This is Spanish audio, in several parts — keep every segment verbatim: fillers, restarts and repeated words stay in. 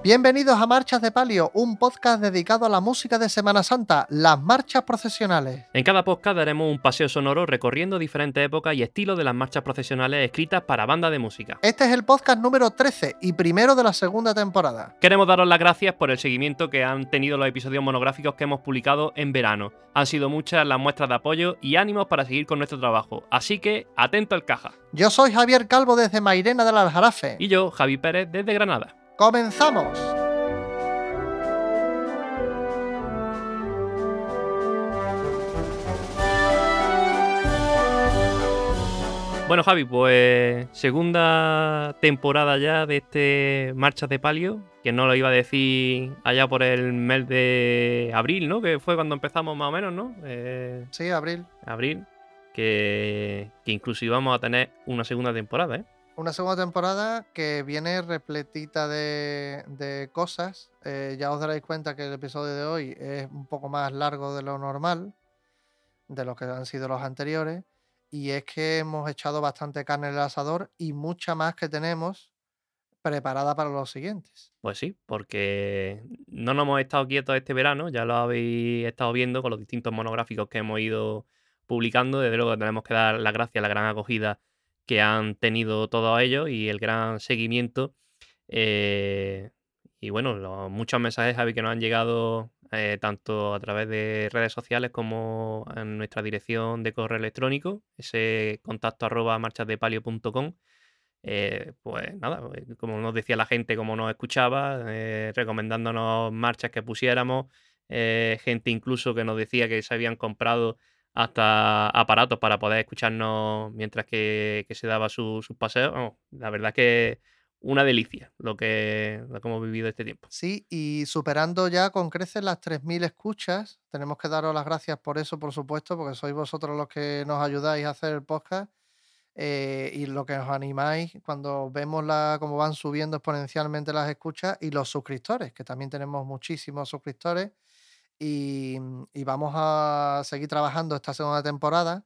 Bienvenidos a Marchas de Palio, un podcast dedicado a la música de Semana Santa, las marchas procesionales. En cada podcast daremos un paseo sonoro recorriendo diferentes épocas y estilos de las marchas procesionales escritas para bandas de música. Este es el podcast número trece y primero de la segunda temporada. Queremos daros las gracias por el seguimiento que han tenido los episodios monográficos que hemos publicado en verano. Han sido muchas las muestras de apoyo y ánimos para seguir con nuestro trabajo, así que atento al caja. Yo soy Javier Calvo desde Mairena del Aljarafe. Y yo, Javi Pérez, desde Granada. ¡Comenzamos! Bueno, Javi, pues segunda temporada ya de este Marchas de Palio, que no lo iba a decir allá por el mes de abril, ¿no? Que fue cuando empezamos más o menos, ¿no? Eh, sí, abril. Abril, que, que incluso íbamos a tener una segunda temporada, ¿eh? Una segunda temporada que viene repletita de, de cosas. Eh, ya os daréis cuenta que el episodio de hoy es un poco más largo de lo normal, de lo que han sido los anteriores. Y es que hemos echado bastante carne en el asador y mucha más que tenemos preparada para los siguientes. Pues sí, porque no nos hemos estado quietos este verano, ya lo habéis estado viendo con los distintos monográficos que hemos ido publicando. Desde luego tenemos que dar las gracias a la gran acogida que han tenido todos ellos y el gran seguimiento. Eh, y bueno, los, muchos mensajes, Javi, que nos han llegado eh, tanto a través de redes sociales como en nuestra dirección de correo electrónico, ese contacto arroba marchasdepalio punto com. Eh, pues nada, como nos decía la gente, como nos escuchaba, eh, recomendándonos marchas que pusiéramos, eh, gente incluso que nos decía que se habían comprado hasta aparatos para poder escucharnos mientras que, que se daba sus su paseos. Oh, la verdad es que una delicia lo que, lo que hemos vivido este tiempo. Sí, y superando ya con creces las tres mil escuchas. Tenemos que daros las gracias por eso, por supuesto, porque sois vosotros los que nos ayudáis a hacer el podcast. Eh, y lo que os animáis cuando vemos la, cómo van subiendo exponencialmente las escuchas y los suscriptores, que también tenemos muchísimos suscriptores y, y vamos a seguir trabajando esta segunda temporada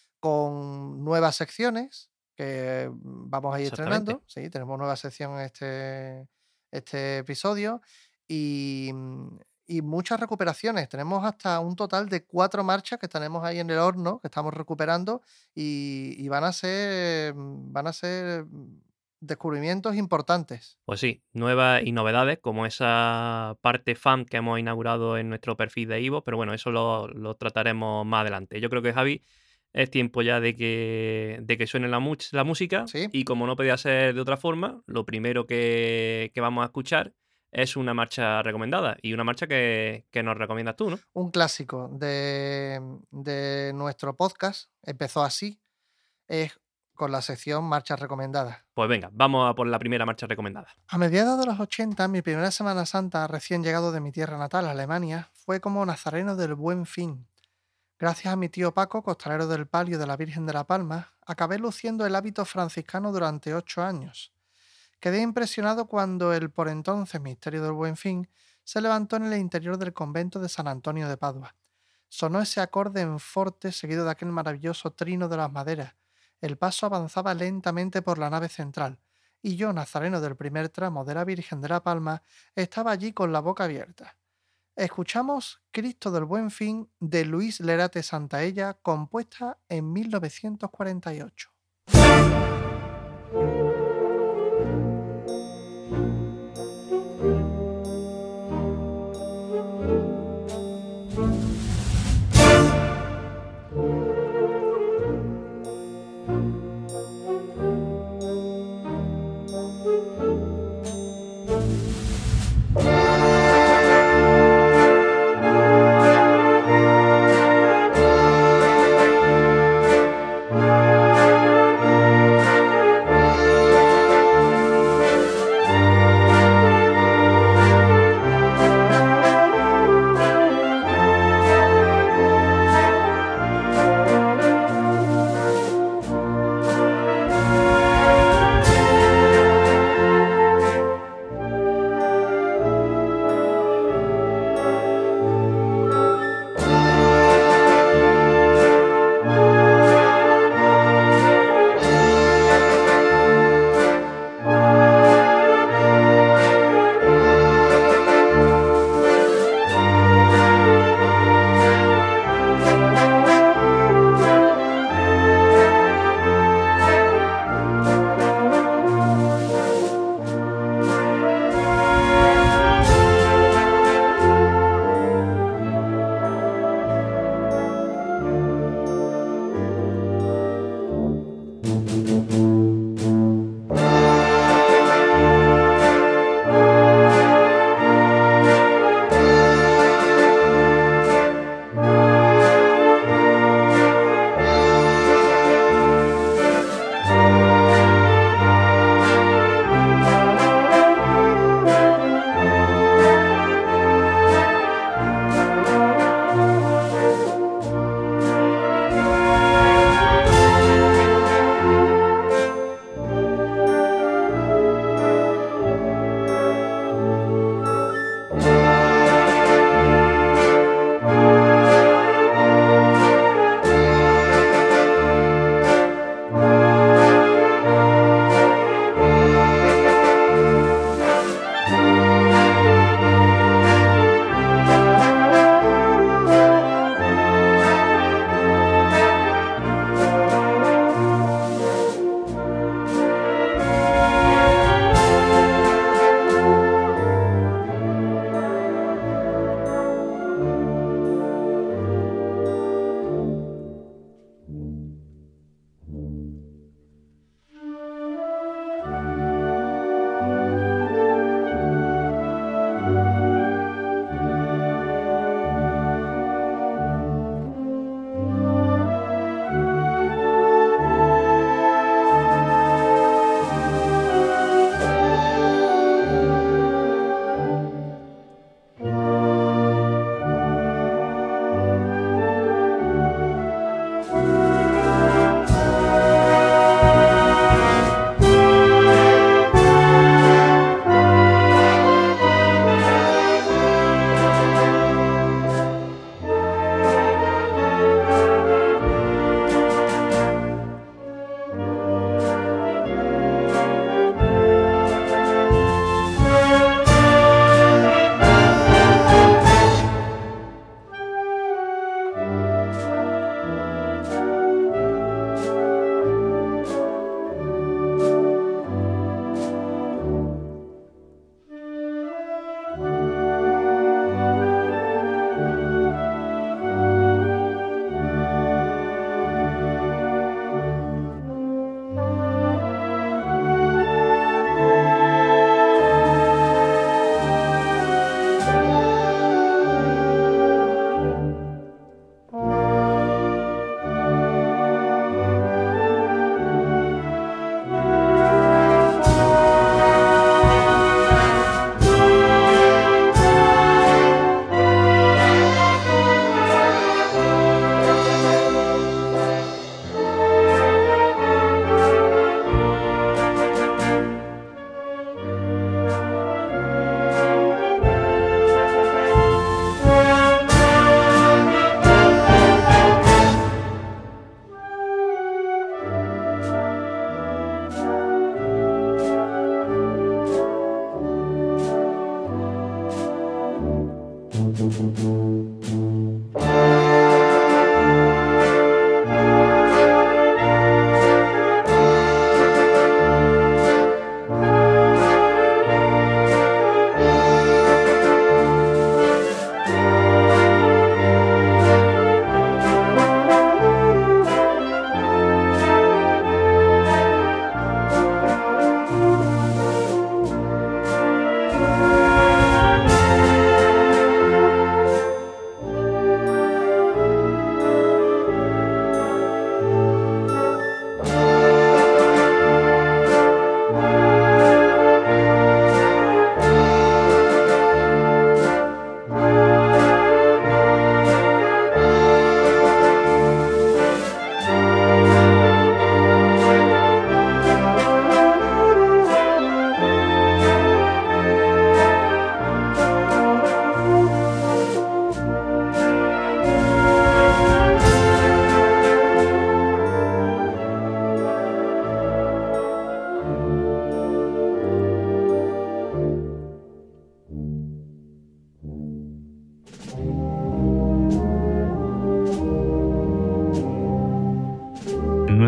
con nuevas secciones que vamos a ir estrenando. Sí, tenemos nueva sección en este, este episodio y, y muchas recuperaciones. Tenemos hasta un total de cuatro marchas que tenemos ahí en el horno, que estamos recuperando y, y van a ser van a ser descubrimientos importantes. Pues sí, nuevas y novedades como esa parte fan que hemos inaugurado en nuestro perfil de Ivo, pero bueno, eso lo, lo trataremos más adelante. Yo creo que, Javi, es tiempo ya de que, de que suene la, mu- la música. ¿Sí? Y como no podía ser de otra forma, lo primero que, que vamos a escuchar es una marcha recomendada y una marcha que, que nos recomiendas tú, ¿no? Un clásico de, de nuestro podcast, empezó así, es con la sección Marchas Recomendadas. Pues venga, vamos a por la primera marcha recomendada. A mediados de los ochenta, mi primera Semana Santa, recién llegado de mi tierra natal, Alemania, fue como nazareno del Buen Fin. Gracias a mi tío Paco, costalero del Palio de la Virgen de la Palma, acabé luciendo el hábito franciscano durante ocho años. Quedé impresionado cuando el por entonces Misterio del Buen Fin se levantó en el interior del convento de San Antonio de Padua. Sonó ese acorde en forte seguido de aquel maravilloso trino de las maderas. El paso avanzaba lentamente por la nave central, y yo, nazareno del primer tramo de la Virgen de la Palma, estaba allí con la boca abierta. Escuchamos Cristo del Buen Fin de Luis Lerate Santaella, compuesta en mil novecientos cuarenta y ocho.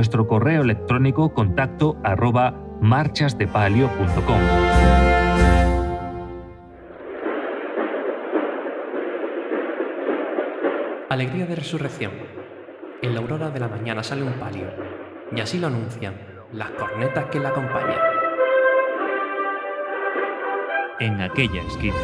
nuestro correo electrónico contacto arroba marchasdepalio punto com. Alegría de resurrección. En la aurora de la mañana sale un palio, y así lo anuncian las cornetas que la acompañan. En aquella esquina.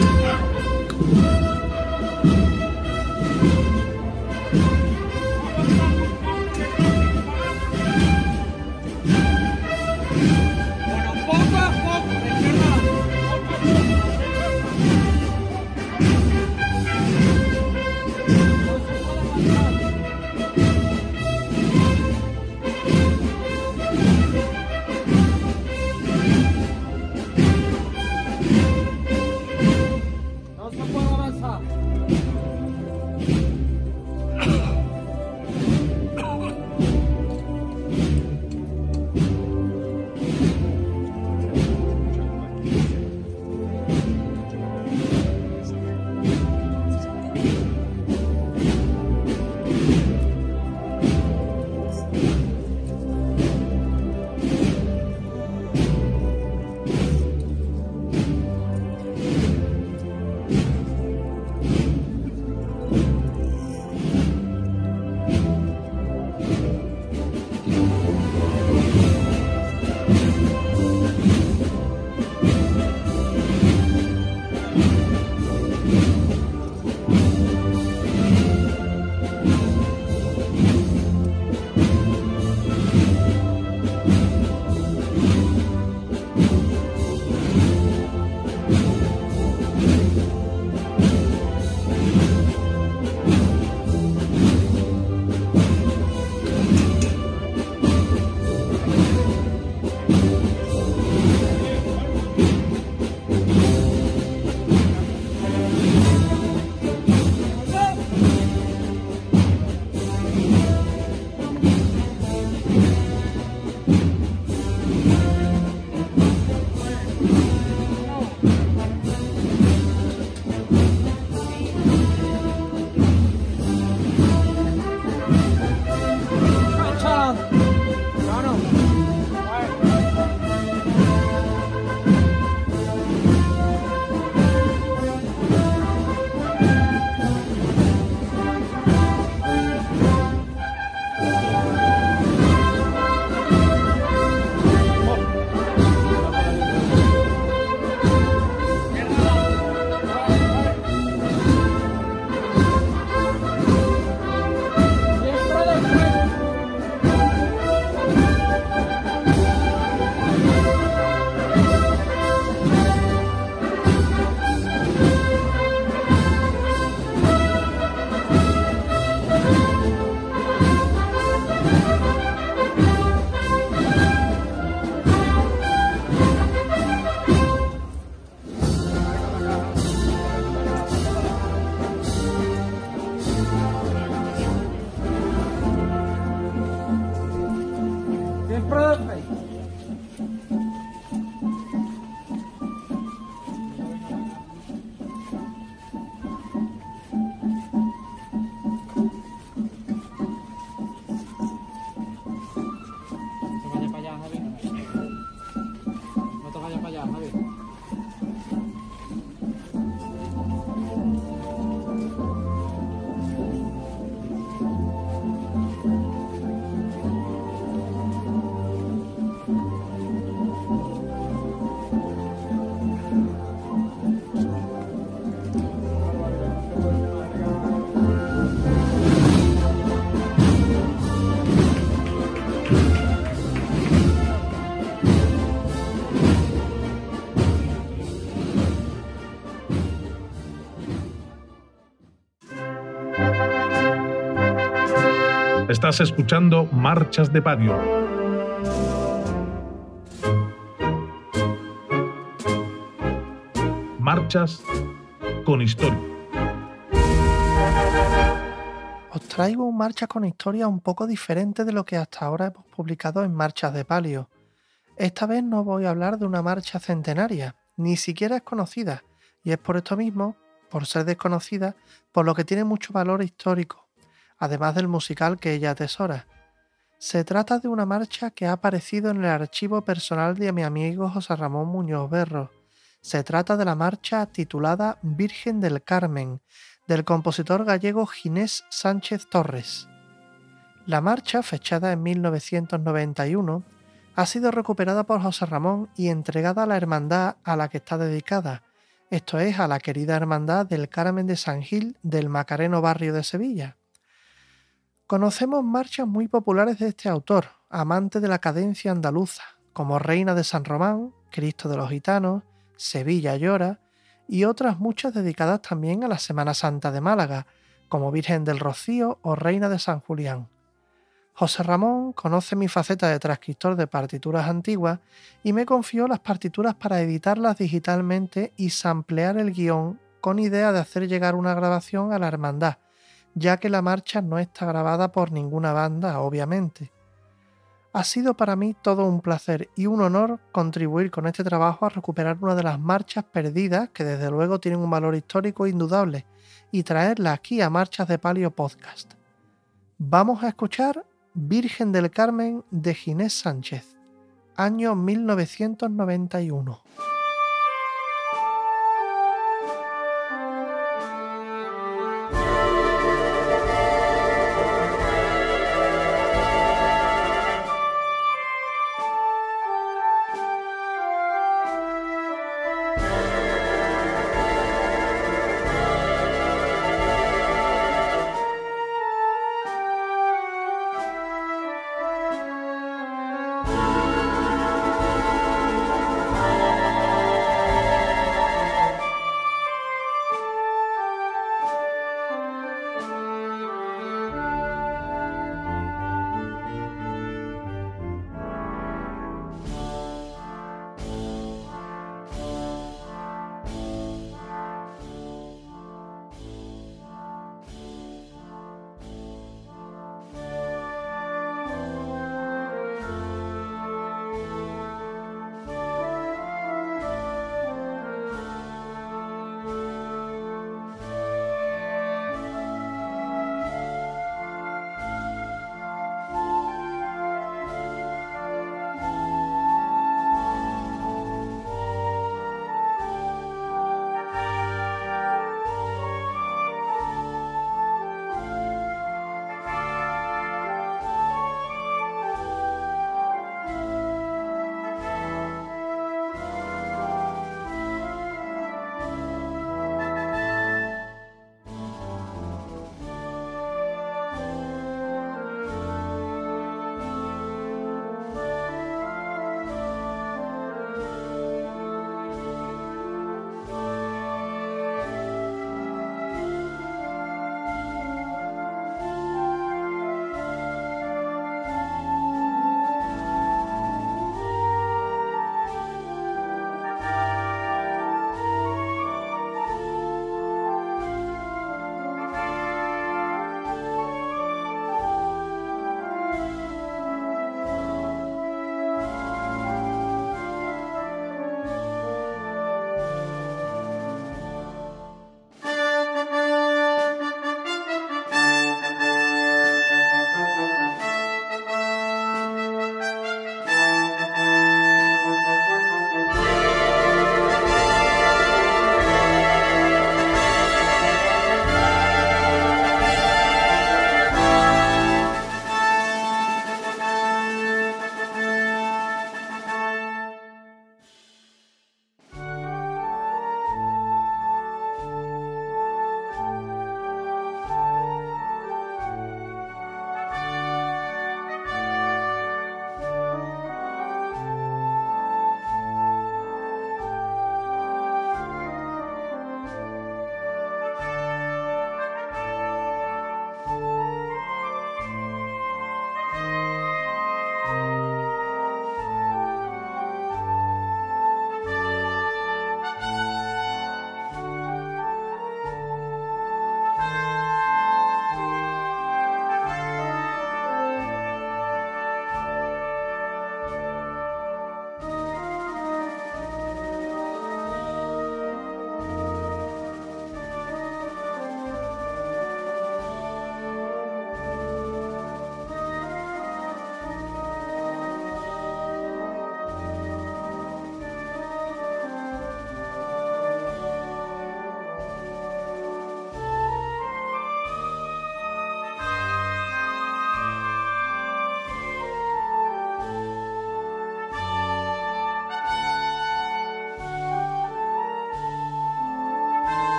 Estás escuchando Marchas de Palio. Marchas con historia. Os traigo un Marchas con historia un poco diferente de lo que hasta ahora hemos publicado en Marchas de Palio. Esta vez no voy a hablar de una marcha centenaria, ni siquiera es conocida, y es por esto mismo, por ser desconocida, por lo que tiene mucho valor histórico, además del musical que ella atesora. Se trata de una marcha que ha aparecido en el archivo personal de mi amigo José Ramón Muñoz Berro. Se trata de la marcha titulada Virgen del Carmen, del compositor gallego Ginés Sánchez Torres. La marcha, fechada en mil novecientos noventa y uno, ha sido recuperada por José Ramón y entregada a la hermandad a la que está dedicada, esto es, a la querida Hermandad del Carmen de San Gil del Macareno barrio de Sevilla. Conocemos marchas muy populares de este autor, amante de la cadencia andaluza, como Reina de San Román, Cristo de los Gitanos, Sevilla llora, y otras muchas dedicadas también a la Semana Santa de Málaga, como Virgen del Rocío o Reina de San Julián. José Ramón conoce mi faceta de transcriptor de partituras antiguas y me confió las partituras para editarlas digitalmente y samplear el guión con idea de hacer llegar una grabación a la hermandad, ya que la marcha no está grabada por ninguna banda, obviamente. Ha sido para mí todo un placer y un honor contribuir con este trabajo a recuperar una de las marchas perdidas que desde luego tienen un valor histórico indudable y traerla aquí a Marchas de Palio Podcast. Vamos a escuchar Virgen del Carmen de Ginés Sánchez, año mil novecientos noventa y uno.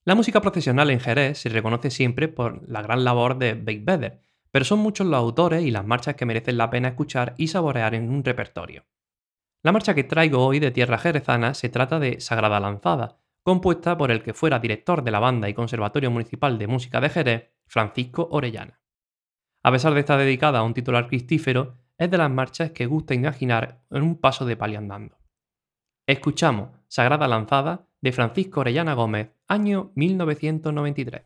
La música procesional en Jerez se reconoce siempre por la gran labor de Beigbeder, pero son muchos los autores y las marchas que merecen la pena escuchar y saborear en un repertorio. La marcha que traigo hoy de tierra jerezana se trata de Sagrada Lanzada, compuesta por el que fuera director de la banda y Conservatorio Municipal de Música de Jerez, Francisco Orellana. A pesar de estar dedicada a un titular cristífero, es de las marchas que gusta imaginar en un paso de palio andando. Escuchamos Sagrada Lanzada de Francisco Orellana Gómez, año mil novecientos noventa y tres.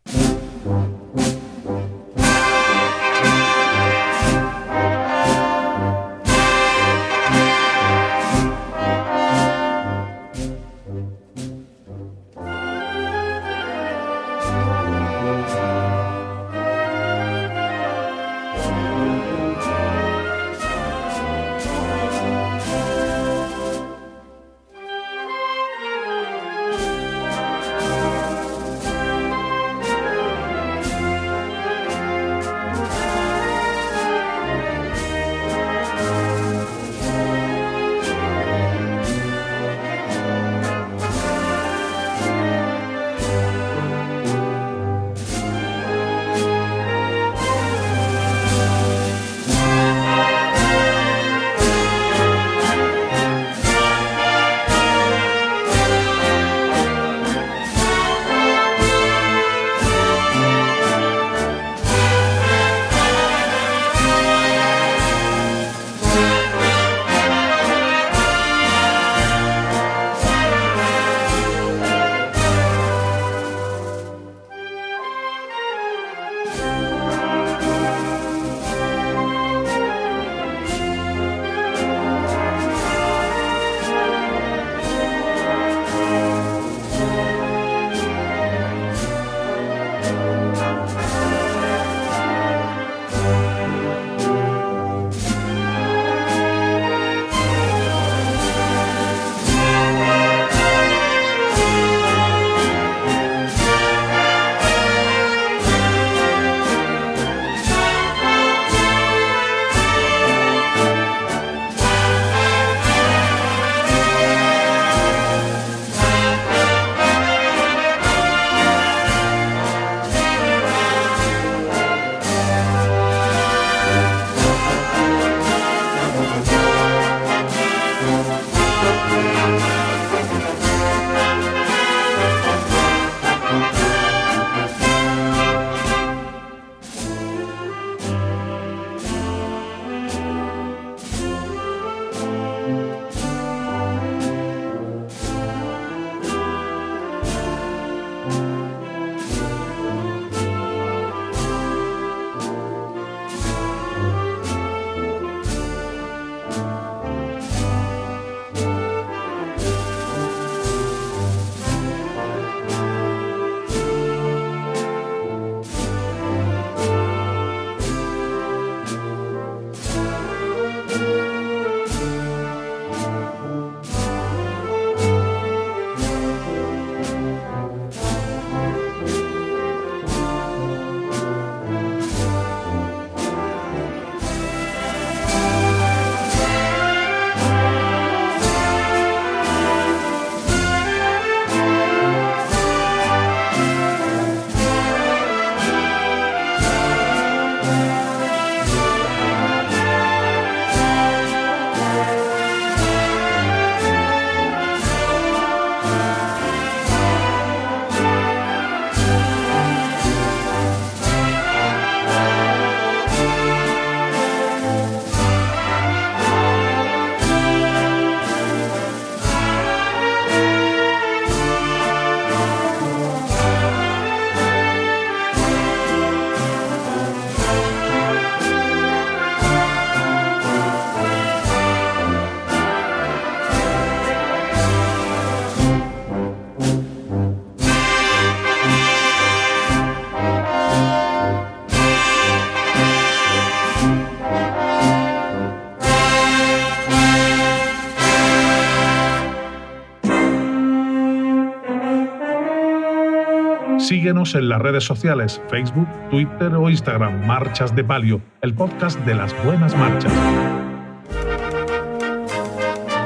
Síguenos en las redes sociales, Facebook, Twitter o Instagram. Marchas de Palio, el podcast de las buenas marchas.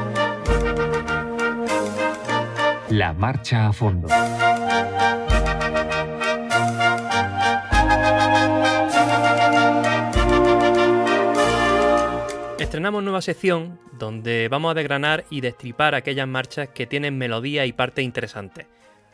La marcha a fondo. Estrenamos nueva sección donde vamos a desgranar y destripar aquellas marchas que tienen melodía y partes interesantes.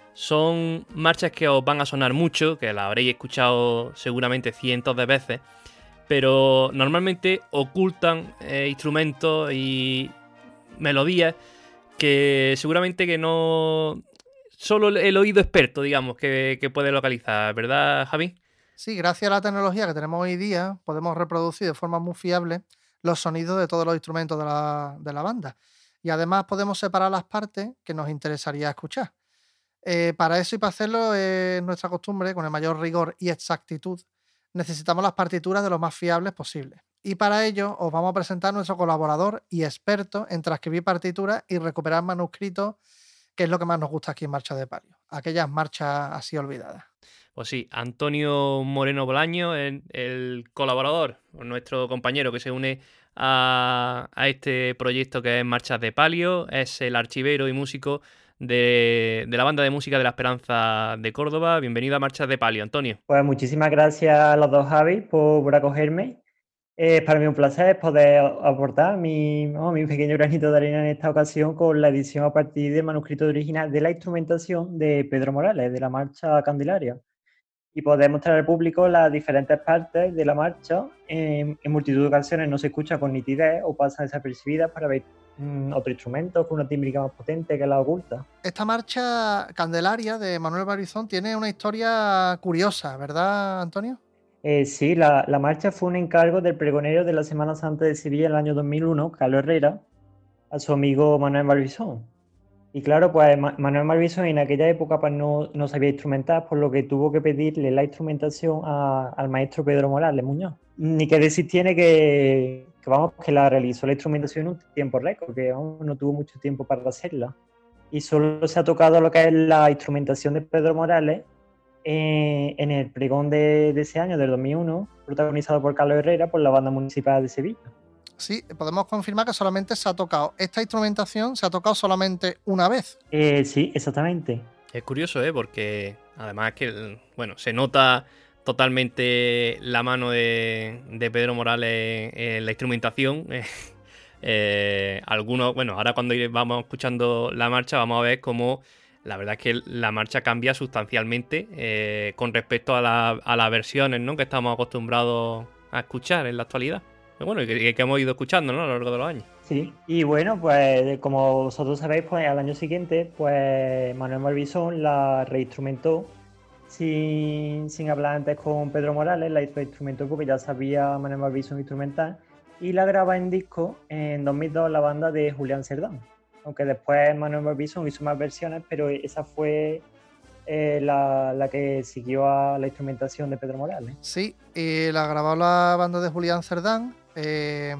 Son marchas que os van a sonar mucho, que las habréis escuchado seguramente cientos de veces, pero normalmente ocultan eh, instrumentos y melodías que seguramente que no... Solo el oído experto, digamos, que, que puede localizar, ¿verdad, Javi? Sí, gracias a la tecnología que tenemos hoy día, podemos reproducir de forma muy fiable los sonidos de todos los instrumentos de la, de la banda. Y además podemos separar las partes que nos interesaría escuchar. Eh, para eso y para hacerlo es nuestra costumbre, con el mayor rigor y exactitud, necesitamos las partituras de lo más fiables posible. Y para ello os vamos a presentar nuestro colaborador y experto en transcribir partituras y recuperar manuscritos, que es lo que más nos gusta aquí en Marchas de Palio, aquellas marchas así olvidadas. Pues sí, Antonio Moreno Bolaño, el, el colaborador, nuestro compañero que se une a, a este proyecto que es Marchas de Palio, es el archivero y músico de, de la banda de música de la Esperanza de Córdoba. Bienvenido a Marchas de Palio, Antonio. Pues muchísimas gracias a los dos, Javi, por, por acogerme. Es para mí un placer poder aportar mi, oh, mi pequeño granito de arena en esta ocasión con la edición a partir del manuscrito original de la instrumentación de Pedro Morales, de la Marcha Candelaria, y poder mostrar al público las diferentes partes de la marcha. En, en multitud de ocasiones no se escucha con nitidez o pasan desapercibidas para ver mmm, otro instrumento con una tímbrica más potente que la oculta. Esta marcha Candelaria de Manuel Barbizón tiene una historia curiosa, ¿verdad, Antonio? Eh, sí, la, la marcha fue un encargo del pregonero de la Semana Santa de Sevilla en el año dos mil uno, Carlos Herrera, a su amigo Manuel Barbizón. Y claro, pues Manuel Barbizón en aquella época pues, no, no sabía instrumentar, por lo que tuvo que pedirle la instrumentación a, al maestro Pedro Morales Muñoz. Ni que decir tiene que, que, vamos, que la realizó la instrumentación en un tiempo récord, que vamos, no tuvo mucho tiempo para hacerla. Y solo se ha tocado lo que es la instrumentación de Pedro Morales eh, en el pregón de, de ese año, del dos mil uno, protagonizado por Carlos Herrera, por la Banda Municipal de Sevilla. Sí, podemos confirmar que solamente se ha tocado, esta instrumentación se ha tocado solamente una vez. Eh, sí, exactamente. Es curioso, ¿eh? Porque además que, bueno, se nota totalmente la mano de, de Pedro Morales en la instrumentación. eh, algunos, bueno, ahora cuando vamos escuchando la marcha vamos a ver cómo la verdad es que la marcha cambia sustancialmente eh, con respecto a, la, a las versiones, ¿no?, que estamos acostumbrados a escuchar en la actualidad. Bueno, y que, que hemos ido escuchando, ¿no?, a lo largo de los años. Sí, y bueno, pues como vosotros sabéis, pues al año siguiente, pues Manuel Barbizón la reinstrumentó sin, sin hablar antes con Pedro Morales, la reinstrumentó porque ya sabía Manuel Barbizón instrumental, y la graba en disco en dos mil dos la banda de Julián Cerdán. Aunque después Manuel Barbizón hizo más versiones, pero esa fue eh, la, la que siguió a la instrumentación de Pedro Morales. Sí, y la grabó la banda de Julián Cerdán. Eh,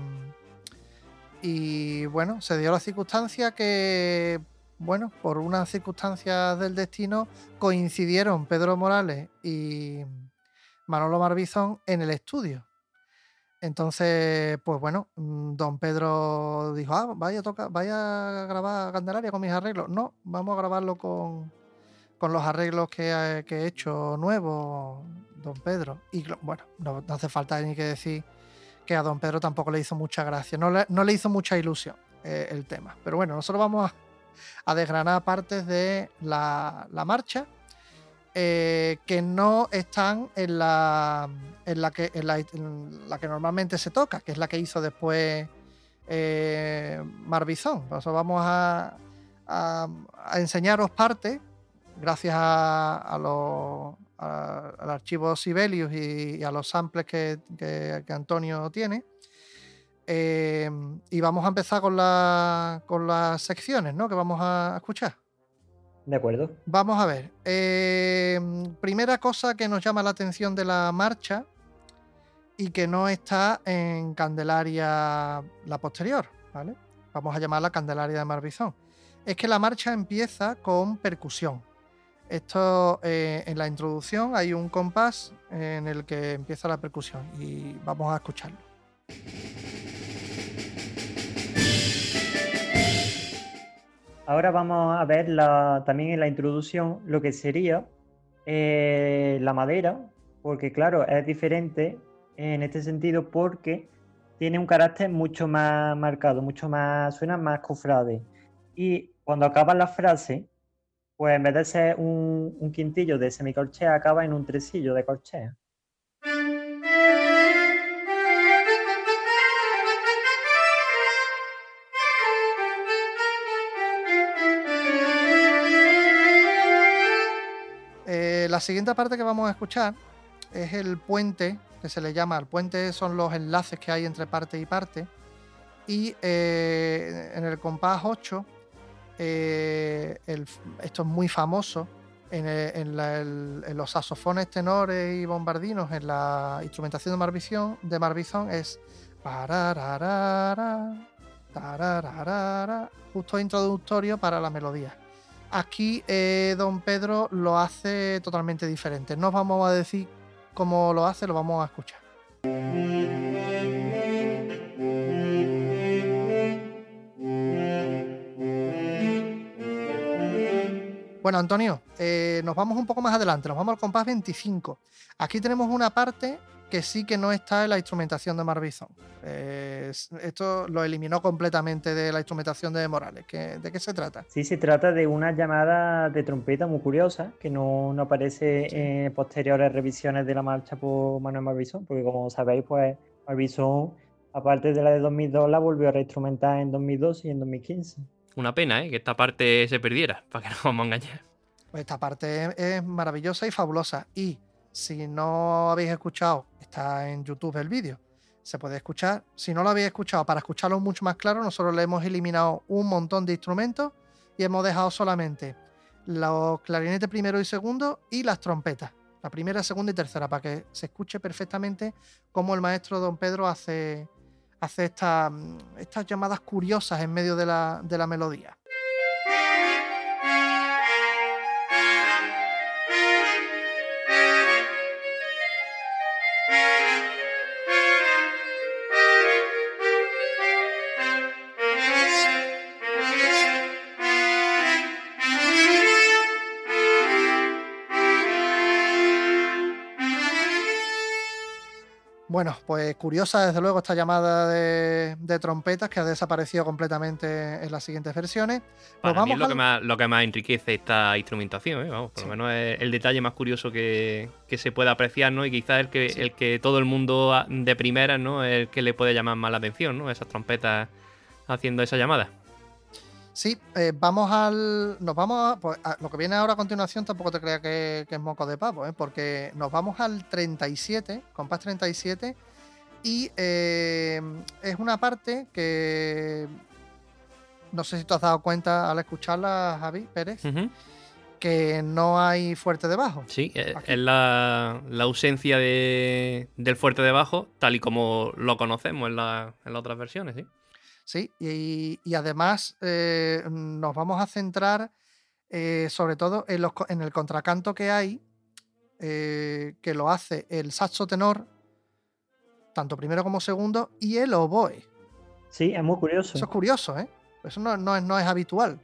y bueno, se dio la circunstancia que, bueno, por unas circunstancias del destino coincidieron Pedro Morales y Manolo Barbizón en el estudio. Entonces, pues bueno, don Pedro dijo, ah, vaya a, tocar, vaya a grabar Candelaria con mis arreglos. No, vamos a grabarlo con, con los arreglos que, he- que he hecho nuevos, don Pedro. Y cl- bueno, no, no hace falta ni que decir que a don Pedro tampoco le hizo mucha gracia, no le, no le hizo mucha ilusión eh, el tema. Pero bueno, nosotros vamos a, a desgranar partes de la, la marcha eh, que no están en la, en, la que, en, la, en la que normalmente se toca, que es la que hizo después eh, Barbizón. Por eso vamos a, a, a enseñaros partes, gracias a, a los, a- al archivo Sibelius y, y a los samples que, que- que Antonio tiene. Eh, y vamos a empezar con, la, con las secciones, ¿no?, que vamos a escuchar. ¿De acuerdo? Vamos a ver. eh, primera cosa que nos llama la atención de la marcha y que no está en Candelaria la posterior, ¿vale? Vamos a llamarla Candelaria de Barbizón. Es que la marcha empieza con percusión. Esto eh, en la introducción hay un compás en el que empieza la percusión y vamos a escucharlo. Ahora vamos a ver la, también en la introducción lo que sería eh, la madera, porque claro, es diferente en este sentido porque tiene un carácter mucho más marcado, mucho más, suena más cofrade. Y cuando acaba la frase, pues en vez de ser un, un quintillo de semicorchea, acaba en un tresillo de corchea. Eh, la siguiente parte que vamos a escuchar es el puente, que se le llama, el puente son los enlaces que hay entre parte y parte, y eh, en el compás ocho, eh, el- esto es muy famoso, en, el- en la- el- en los saxofones tenores y bombardinos, en la instrumentación de Marvison, de Marvison es parararara, tarararara, justo introductorio para la melodía. Aquí eh, don Pedro lo hace totalmente diferente. No os vamos a decir cómo lo hace, lo vamos a escuchar. Bueno, Antonio, eh, nos vamos un poco más adelante, nos vamos al compás veinticinco. Aquí tenemos una parte que sí que no está en la instrumentación de Marvison. Eh, es- esto lo eliminó completamente de la instrumentación de Morales. ¿Qué- ¿De qué se trata? Sí, se trata de una llamada de trompeta muy curiosa que no, no aparece Sí. en posteriores revisiones de la marcha por Manuel Marvison, porque como sabéis, pues Marvison, aparte de la de dos mil dos, la volvió a reinstrumentar en dos mil doce y en dos mil quince. Una pena, ¿eh? Que esta parte se perdiera, para que no vamos a engañar. Pues esta parte es, es maravillosa y fabulosa. Y si no habéis escuchado, está en YouTube el vídeo. Se puede escuchar. Si no lo habéis escuchado, para escucharlo mucho más claro, nosotros le hemos eliminado un montón de instrumentos y hemos dejado solamente los clarinetes primero y segundo y las trompetas. La primera, segunda y tercera, para que se escuche perfectamente cómo el maestro don Pedro hace, hace esta- estas llamadas curiosas en medio de la, de la melodía. Bueno, pues curiosa desde luego esta llamada de, de trompetas que ha desaparecido completamente en las siguientes versiones. Nos Para mí vamos es lo que al- más, lo que más enriquece esta instrumentación, ¿eh? Vamos, por Sí. lo menos es el detalle más curioso que, que se puede apreciar, ¿no? Y quizás el que, Sí. el que todo el mundo a- de primera, ¿no? Es el que le puede llamar más la atención, ¿no? Esas trompetas haciendo esa llamada. Sí, eh, vamos al. Nos vamos a, pues, a- lo que viene ahora a continuación tampoco te creas que, que es moco de pavo, ¿eh? Porque nos vamos al treinta y siete, compás treinta y siete, y eh, es una parte que no sé si te has dado cuenta al escucharla, Javi Pérez, Ujú. que no hay fuerte de bajo. Sí, es, Aquí. es la, la ausencia de, del fuerte de bajo, tal y como lo conocemos en, la- en las otras versiones, ¿sí? Sí, y, y además eh, nos vamos a centrar eh, sobre todo en, los co- en el contracanto que hay, eh, que lo hace el saxo tenor, tanto primero como segundo, y el oboe. Sí, es muy Eso curioso. es curioso, ¿eh? Eso no, no es, no es habitual.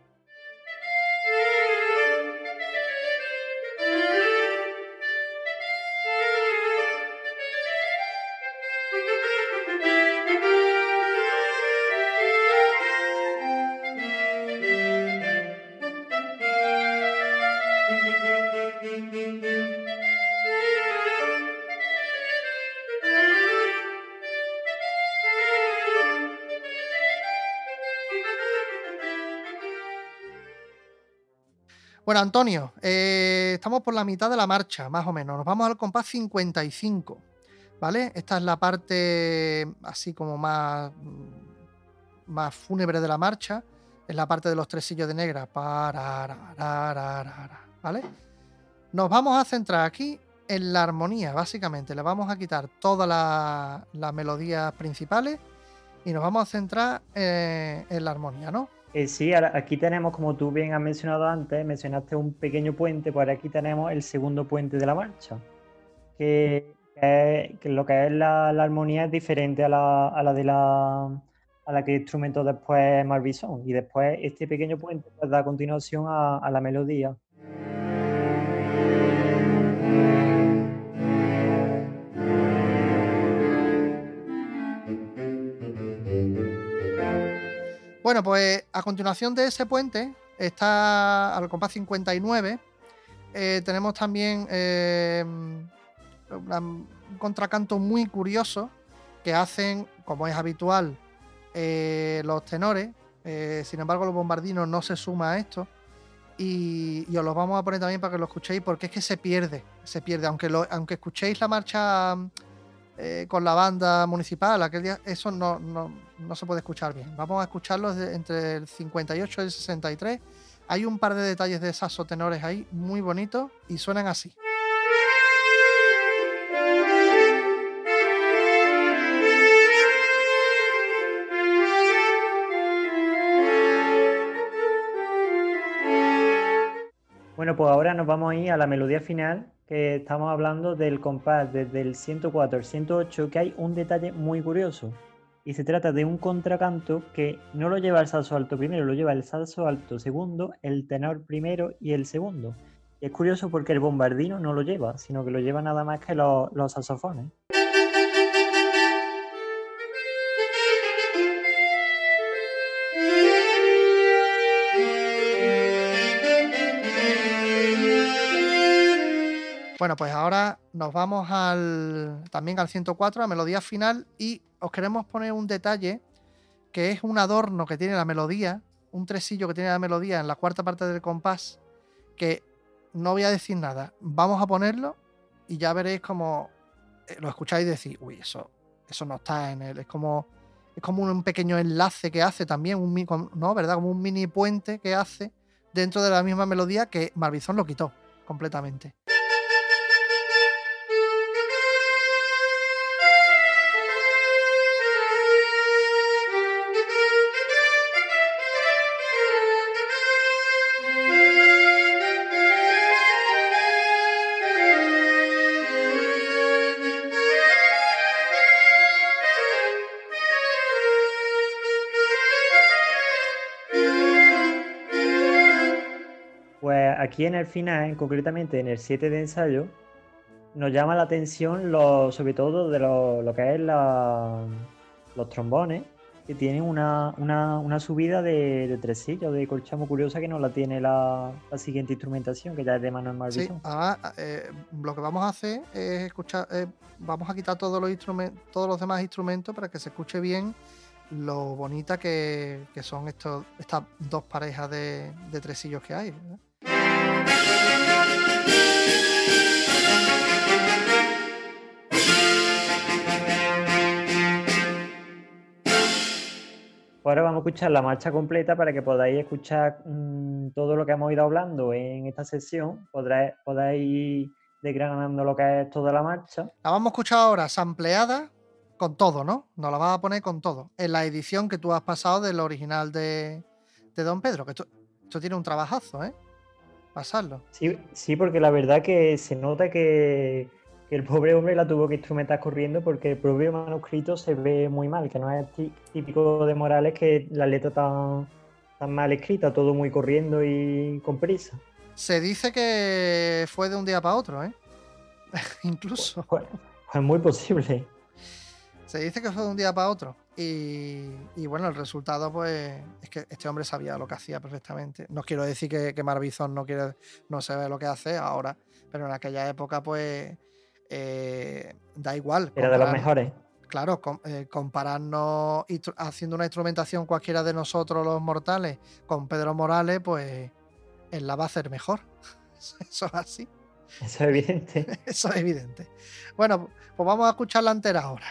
Bueno, Antonio, eh, estamos por la mitad de la marcha, más o menos. Nos vamos al compás cincuenta y cinco, ¿vale? Esta es la parte así como más, mm, más fúnebre de la marcha. Es la parte de los tresillos de negra. Parararararara, ¿vale? Nos vamos a centrar aquí en la armonía, básicamente. Le vamos a quitar todas la- las melodías principales y nos vamos a centrar eh, en la armonía, ¿no? Eh, sí, ahora aquí tenemos, como tú bien has mencionado antes, mencionaste un pequeño puente, pues aquí tenemos el segundo puente de la marcha, que, que- que lo que es la, la armonía es diferente a la, a la de la a la que instrumentó después Marvison, y después este pequeño puente pues, da continuación a, a la melodía. Bueno, pues a continuación de ese puente está al compás cincuenta y nueve. Eh, tenemos también eh, una, un contracanto muy curioso que hacen, como es habitual, eh, los tenores. Eh, sin embargo, los bombardinos no se suma a esto. Y, y os los vamos a poner también para que lo escuchéis, porque es que se pierde, se pierde. Aunque, lo, aunque escuchéis la marcha eh, con la banda municipal aquel día, eso no, no, no se puede escuchar bien. Vamos a escucharlo de, entre el cincuenta y ocho y el sesenta y tres. Hay un par de detalles de saxo tenores ahí muy bonitos y suenan así. Bueno, pues ahora nos vamos a ir a la melodía final, que estamos hablando del compás desde el ciento cuatro al ciento ocho, que hay un detalle muy curioso. Y se trata de un contracanto que no lo lleva el saxo alto primero, lo lleva el saxo alto segundo, el tenor primero y el segundo. Y es curioso porque el bombardino no lo lleva, sino que lo lleva nada más que los, los saxofones. Bueno, pues ahora nos vamos al también al ciento cuatro, a melodía final, y os queremos poner un detalle que es un adorno que tiene la melodía, un tresillo que tiene la melodía en la cuarta parte del compás, que no voy a decir nada. Vamos a ponerlo y ya veréis como lo escucháis y decís, uy, eso, eso no está en él. Es como, es como un pequeño enlace que hace también, un, ¿no? ¿Verdad? Como un mini puente que hace dentro de la misma melodía que Malvizón lo quitó completamente. Pues aquí en el final, concretamente en el siete de ensayo, nos llama la atención lo, sobre todo de lo, lo que es la, los trombones, que tienen una, una, una subida de, de tresillos, de corcha muy curiosa que no la tiene la, la siguiente instrumentación, que ya es de Manuel Malvizón. Sí, además, eh, lo que vamos a hacer es escuchar, eh, vamos a quitar todos los instrumentos, todos los demás instrumentos para que se escuche bien lo bonita que, que son estos, estas dos parejas de, de tresillos que hay, ¿verdad? Ahora vamos a escuchar la marcha completa para que podáis escuchar mmm, todo lo que hemos ido hablando en esta sesión. Podráis, podáis ir desgranando lo que es toda la marcha. La vamos a escuchar ahora sampleada con todo, ¿no? Nos la vas a poner con todo. En la edición que tú has pasado del original de, de Don Pedro, que esto, esto tiene un trabajazo, ¿eh? Pasarlo. Sí, sí, porque la verdad que se nota que, que el pobre hombre la tuvo que instrumentar corriendo porque el propio manuscrito se ve muy mal, que no es típico de Morales que la letra tan, tan mal escrita, todo muy corriendo y con prisa. Se dice que fue de un día para otro, ¿eh? Incluso. Pues, pues muy posible. Se dice que fue de un día para otro. Y, y bueno, el resultado, pues, es que este hombre sabía lo que hacía perfectamente. No quiero decir que, que Malvizón no quiere, no sabe lo que hace ahora, pero en aquella época, pues, eh, da igual. Era de los mejores. Claro, com, eh, compararnos haciendo una instrumentación cualquiera de nosotros, los mortales, con Pedro Morales, pues, él la va a hacer mejor. Eso es así. Eso es evidente. Eso es evidente. Bueno, pues vamos a escuchar la entera ahora.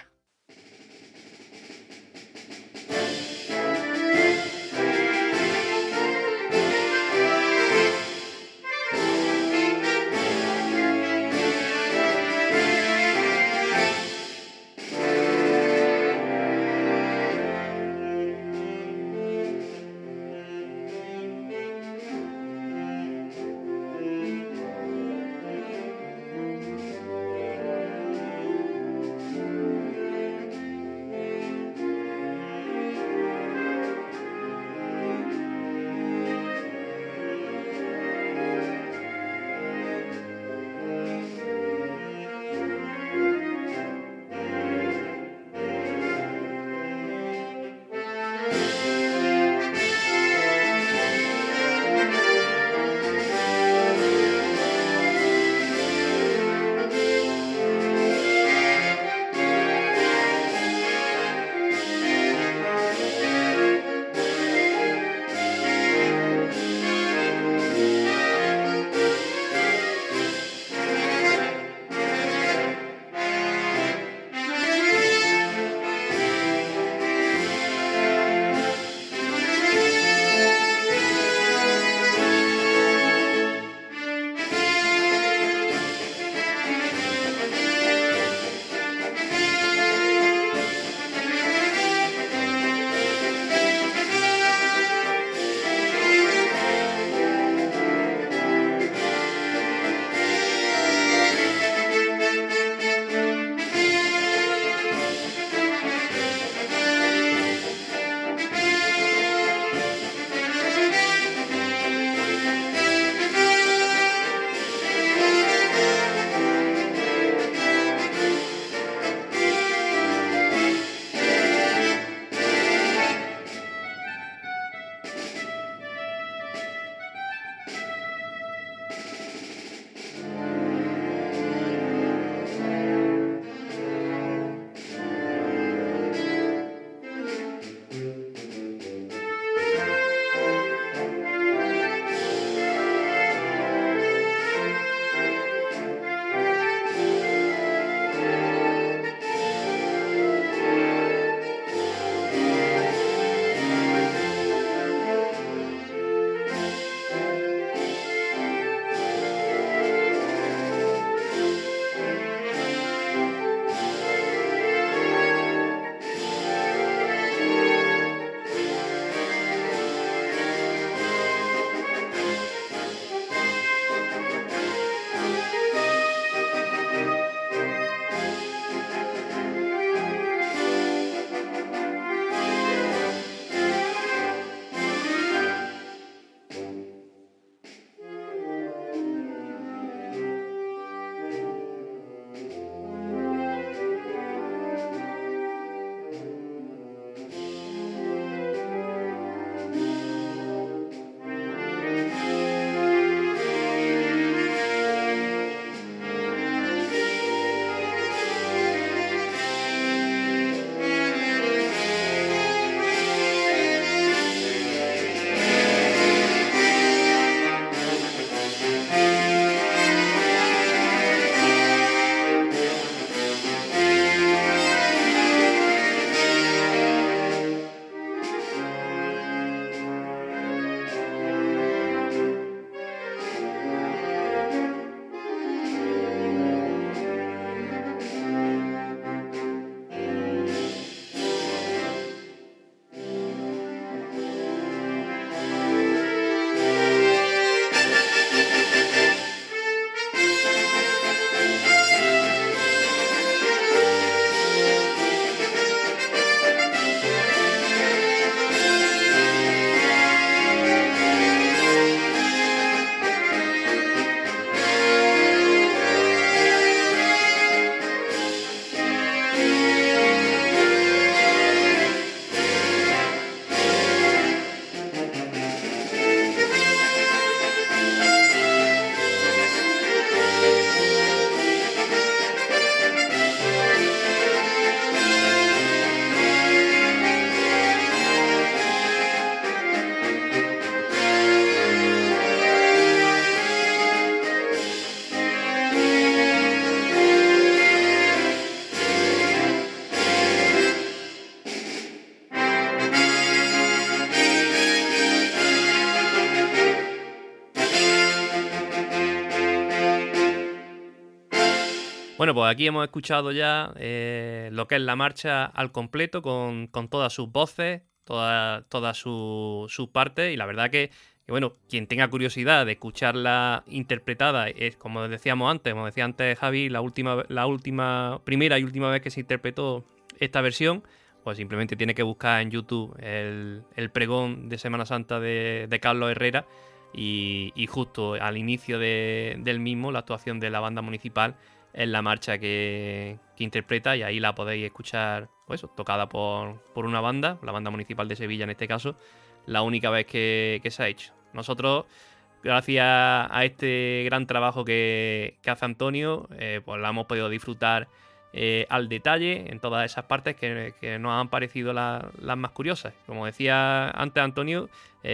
Bueno, pues aquí hemos escuchado ya eh, lo que es la marcha al completo, con, con todas sus voces, todas toda sus su partes, y la verdad que, que, bueno, quien tenga curiosidad de escucharla interpretada, es como decíamos antes, como decía antes Javi, la última, la última, primera y última vez que se interpretó esta versión, pues simplemente tiene que buscar en YouTube el, el pregón de Semana Santa de, de Carlos Herrera, y, y justo al inicio de, del mismo, la actuación de la banda municipal es la marcha que, que interpreta, y ahí la podéis escuchar, pues, tocada por, por una banda, la banda municipal de Sevilla en este caso, la única vez que, que se ha hecho. Nosotros, gracias a este gran trabajo que, que hace Antonio, eh, pues la hemos podido disfrutar eh, al detalle en todas esas partes que, que nos han parecido la, las más curiosas. Como decía antes Antonio,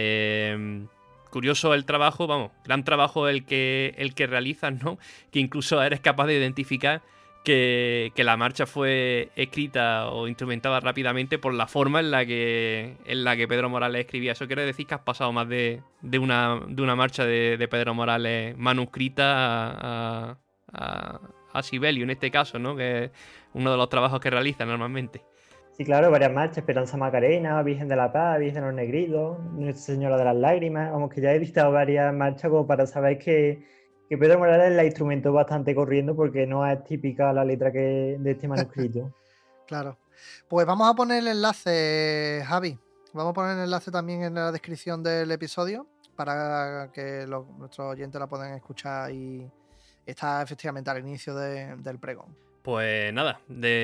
eh, curioso el trabajo, vamos, gran trabajo el que, el que realizas, ¿no? Que incluso eres capaz de identificar que, que la marcha fue escrita o instrumentada rápidamente por la forma en la que, en la que Pedro Morales escribía. Eso quiere decir que has pasado más de, de, una, de una marcha de, de Pedro Morales manuscrita a, a, a Sibelius, en este caso, ¿no? Que es uno de los trabajos que realiza normalmente. Sí, claro, varias marchas, Esperanza Macarena, Virgen de la Paz, Virgen de los Negritos, Nuestra Señora de las Lágrimas, vamos, que ya he editado varias marchas como para saber que, que Pedro Morales la instrumentó bastante corriendo, porque no es típica la letra que, de este manuscrito. Claro. Pues vamos a poner el enlace, Javi, vamos a poner el enlace también en la descripción del episodio para que los, nuestros oyentes la puedan escuchar, y está efectivamente al inicio de, del pregón. Pues nada,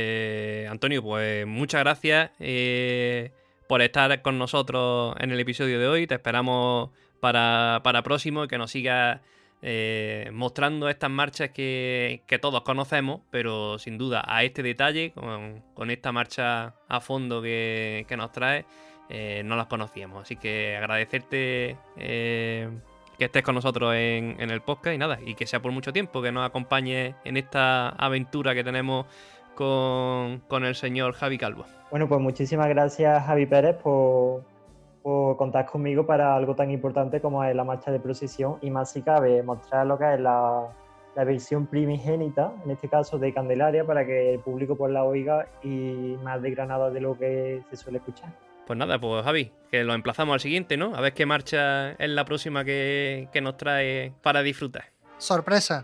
de Antonio, pues muchas gracias eh, por estar con nosotros en el episodio de hoy. Te esperamos para, para próximo, y que nos sigas eh, mostrando estas marchas que, que todos conocemos, pero sin duda a este detalle, con, con esta marcha a fondo que, que nos trae, eh, no las conocíamos. Así que agradecerte eh, que estés con nosotros en, en el podcast, y nada, y que sea por mucho tiempo, que nos acompañe en esta aventura que tenemos con, con el señor Javi Calvo. Bueno, pues muchísimas gracias, Javi Pérez, por, por contar conmigo para algo tan importante como es la marcha de procesión, y más si cabe mostrar lo que es la, la versión primigénita, en este caso de Candelaria, para que el público pues la oiga y más desgranada de lo que se suele escuchar. Pues nada, pues Javi, que lo emplazamos al siguiente, ¿no? A ver qué marcha es la próxima que, que nos trae para disfrutar. Sorpresa.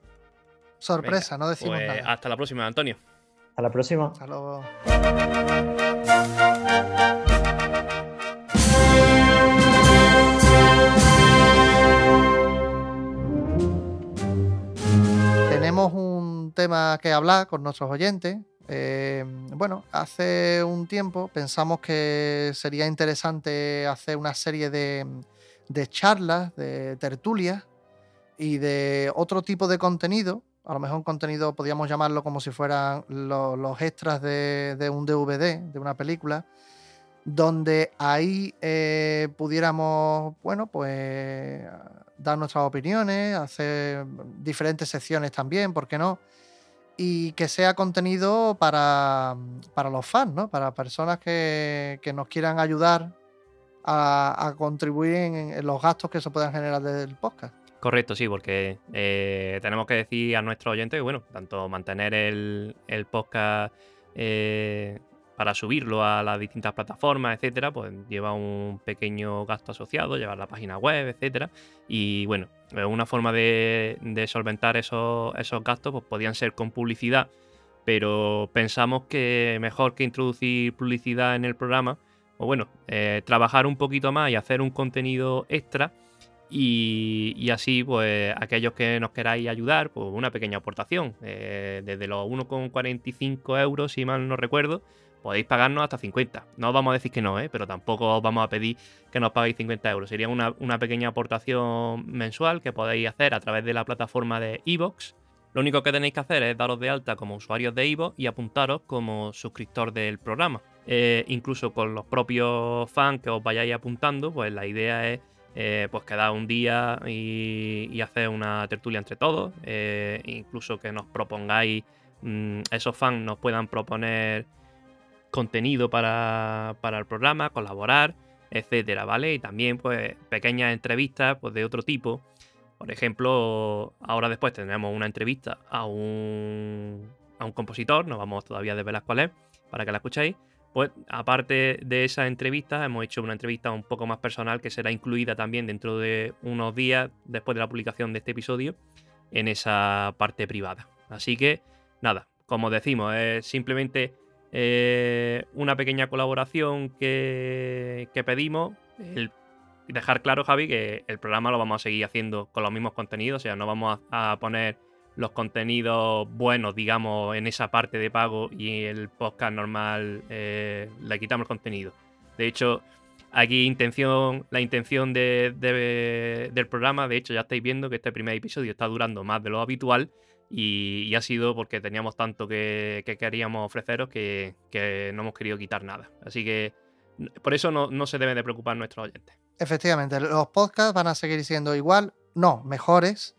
Sorpresa, Venga, no decimos pues nada. Hasta la próxima, Antonio. Hasta la próxima. Hasta luego. Tenemos un tema que hablar con nuestros oyentes. Eh, bueno, hace un tiempo pensamos que sería interesante hacer una serie de, de charlas, de tertulias y de otro tipo de contenido. A lo mejor un contenido podríamos llamarlo como si fueran los, los extras de, de un D V D, de una película, donde ahí eh, pudiéramos, bueno, pues dar nuestras opiniones, hacer diferentes secciones también, ¿por qué no? Y que sea contenido para, para los fans, ¿no? Para personas que, que nos quieran ayudar a, a contribuir en, en los gastos que se puedan generar desde el podcast. Correcto, sí, porque eh, tenemos que decir a nuestros oyentes que, bueno, tanto mantener el, el podcast eh, para subirlo a las distintas plataformas, etcétera, pues lleva un pequeño gasto asociado, llevar la página web, etcétera. Y bueno, una forma de, de solventar esos, esos gastos pues podían ser con publicidad, pero pensamos que mejor que introducir publicidad en el programa, pues bueno, eh, trabajar un poquito más y hacer un contenido extra. Y, y así, pues, aquellos que nos queráis ayudar, pues una pequeña aportación. Eh, desde los uno coma cuarenta y cinco euros, si mal no recuerdo, podéis pagarnos hasta cincuenta. No os vamos a decir que no, ¿eh? Pero tampoco os vamos a pedir que nos paguéis cincuenta euros. Sería una, una pequeña aportación mensual que podéis hacer a través de la plataforma de iVoox. Lo único que tenéis que hacer es daros de alta como usuarios de iVoox y apuntaros como suscriptor del programa. Eh, incluso con los propios fans que os vayáis apuntando, pues la idea es Eh, pues quedar un día y, y hacer una tertulia entre todos, eh, incluso que nos propongáis, mmm, esos fans nos puedan proponer contenido para, para el programa, colaborar, etcétera, ¿vale? Y también pues pequeñas entrevistas pues de otro tipo, Por ejemplo, ahora después tendremos una entrevista a un, a un compositor, no vamos todavía a desvelar cuál es, para que la escuchéis. Pues aparte de esa entrevista, hemos hecho una entrevista un poco más personal que será incluida también dentro de unos días después de la publicación de este episodio en esa parte privada. Así que, nada, como decimos, es simplemente eh, una pequeña colaboración que, que pedimos. El dejar claro, Javi, que el programa lo vamos a seguir haciendo con los mismos contenidos, o sea, no vamos a, a poner los contenidos buenos, digamos, en esa parte de pago y el podcast normal eh, le quitamos el contenido. De hecho, aquí intención, la intención de, de, del programa, de hecho ya estáis viendo que este primer episodio está durando más de lo habitual y, y ha sido porque teníamos tanto que, que queríamos ofreceros que, que no hemos querido quitar nada. Así que por eso no, no se deben de preocupar nuestros oyentes. Efectivamente, los podcasts van a seguir siendo igual, no, mejores.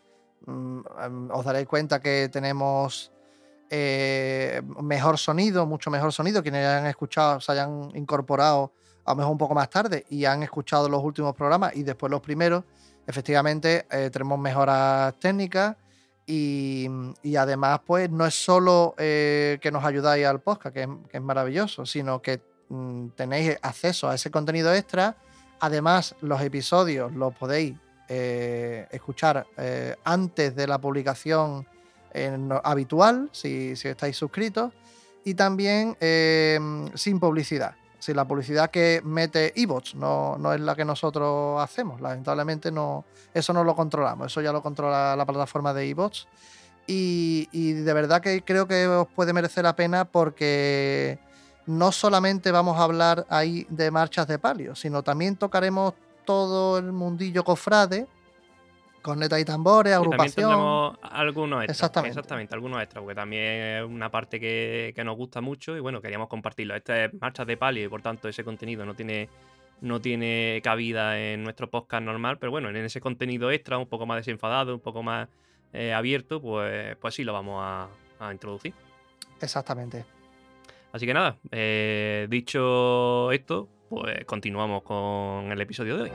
Os daréis cuenta que tenemos eh, mejor sonido, mucho mejor sonido. Quienes hayan escuchado, se hayan incorporado a lo mejor un poco más tarde y han escuchado los últimos programas y después los primeros, efectivamente eh, tenemos mejoras técnicas y, y además pues no es solo eh, que nos ayudáis al podcast, que es, que es maravilloso, sino que mm, tenéis acceso a ese contenido extra. Además, los episodios los podéis eh, escuchar eh, antes de la publicación en, habitual, si, si estáis suscritos, y también eh, sin publicidad. Si la publicidad que mete iVoox no, no es la que nosotros hacemos, lamentablemente no, eso no lo controlamos, eso ya lo controla la plataforma de iVoox. Y, y de verdad que creo que os puede merecer la pena porque no solamente vamos a hablar ahí de marchas de palio, sino también tocaremos todo el mundillo cofrade, cornetas y tambores, agrupación. Y también tendremos algunos extras. Exactamente. Exactamente, algunos extras, porque también es una parte que, que nos gusta mucho y bueno, queríamos compartirlo. Esta es marchas de palio y por tanto ese contenido no tiene, no tiene cabida en nuestro podcast normal, pero bueno, en ese contenido extra, un poco más desenfadado, un poco más eh, abierto, pues, pues sí lo vamos a, a introducir. Exactamente. Así que nada, eh, dicho esto, pues continuamos con el episodio de hoy.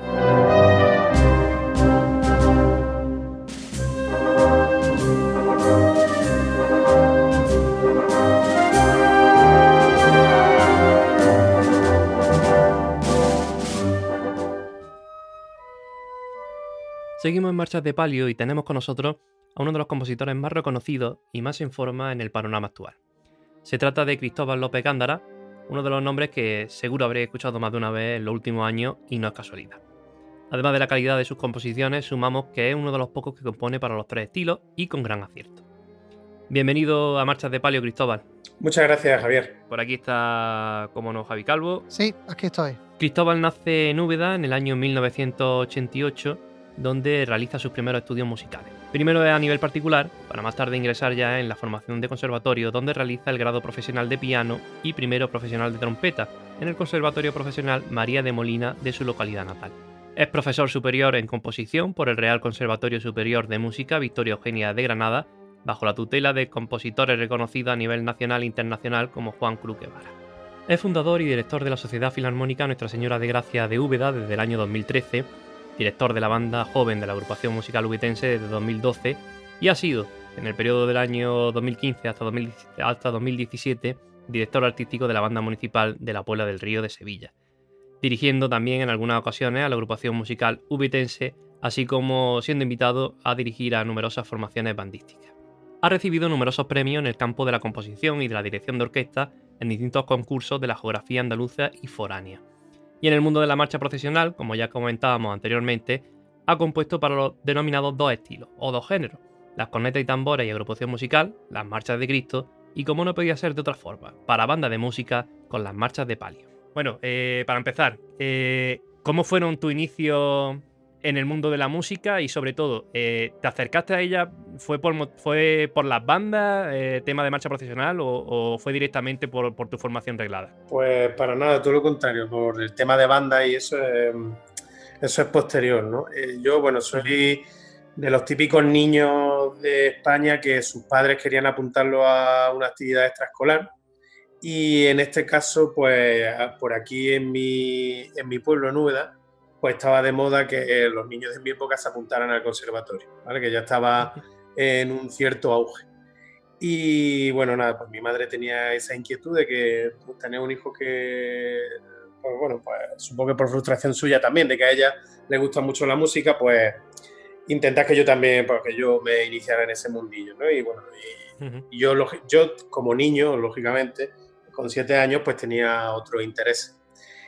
Seguimos en Marchas de Palio y tenemos con nosotros a uno de los compositores más reconocidos y más en forma en el panorama actual. Se trata de Cristóbal López Gándara, uno de los nombres que seguro habréis escuchado más de una vez en los últimos años y no es casualidad. Además de la calidad de sus composiciones, sumamos que es uno de los pocos que compone para los tres estilos y con gran acierto. Bienvenido a Marchas de Palio, Cristóbal. Muchas gracias, Javier. Por aquí está, como no, Javi Calvo. Sí, aquí estoy. Cristóbal nace en Úbeda en el año mil novecientos ochenta y ocho, donde realiza sus primeros estudios musicales. Primero es a nivel particular, para más tarde ingresar ya en la formación de conservatorio, donde realiza el grado profesional de piano y primero profesional de trompeta, en el Conservatorio Profesional María de Molina de su localidad natal. Es profesor superior en composición por el Real Conservatorio Superior de Música Victoria Eugenia de Granada, bajo la tutela de compositores reconocidos a nivel nacional e internacional como Juan Cruz Guevara. Es fundador y director de la Sociedad Filarmónica Nuestra Señora de Gracia de Úbeda desde el año dos mil trece, director de la banda joven de la agrupación musical ubetense desde dos mil doce y ha sido, en el periodo del año dos mil quince hasta, dos mil, hasta dos mil diecisiete, director artístico de la banda municipal de la Puebla del Río de Sevilla, dirigiendo también en algunas ocasiones a la agrupación musical ubetense, así como siendo invitado a dirigir a numerosas formaciones bandísticas. Ha recibido numerosos premios en el campo de la composición y de la dirección de orquesta en distintos concursos de la geografía andaluza y foránea. Y en el mundo de la marcha procesional, como ya comentábamos anteriormente, ha compuesto para los denominados dos estilos, o dos géneros, las cornetas y tambores y agrupación musical, las marchas de Cristo, y como no podía ser de otra forma, para banda de música con las marchas de palio. Bueno, eh, para empezar, eh, ¿cómo fueron tus inicios en el mundo de la música? Y sobre todo, eh, ¿te acercaste a ella? ¿Fue por, fue por las bandas, eh, tema de marcha procesional, o, o fue directamente por, por tu formación reglada? Pues para nada, todo lo contrario, por el tema de banda y eso es, eso es posterior, ¿no? Eh, yo, bueno, soy de los típicos niños de España que sus padres querían apuntarlo a una actividad extraescolar y en este caso, pues por aquí en mi, en mi pueblo, en Úbeda, pues estaba de moda que los niños de mi época se apuntaran al conservatorio, ¿vale? Que ya estaba en un cierto auge. Y bueno, nada, pues mi madre tenía esa inquietud de que pues, tener un hijo que, pues bueno, pues supongo que por frustración suya también, de que a ella le gusta mucho la música, pues intentar que yo también, pues que yo me iniciara en ese mundillo, ¿no? Y bueno, y, uh-huh. y yo, yo como niño, lógicamente, con siete años, pues tenía otro interés.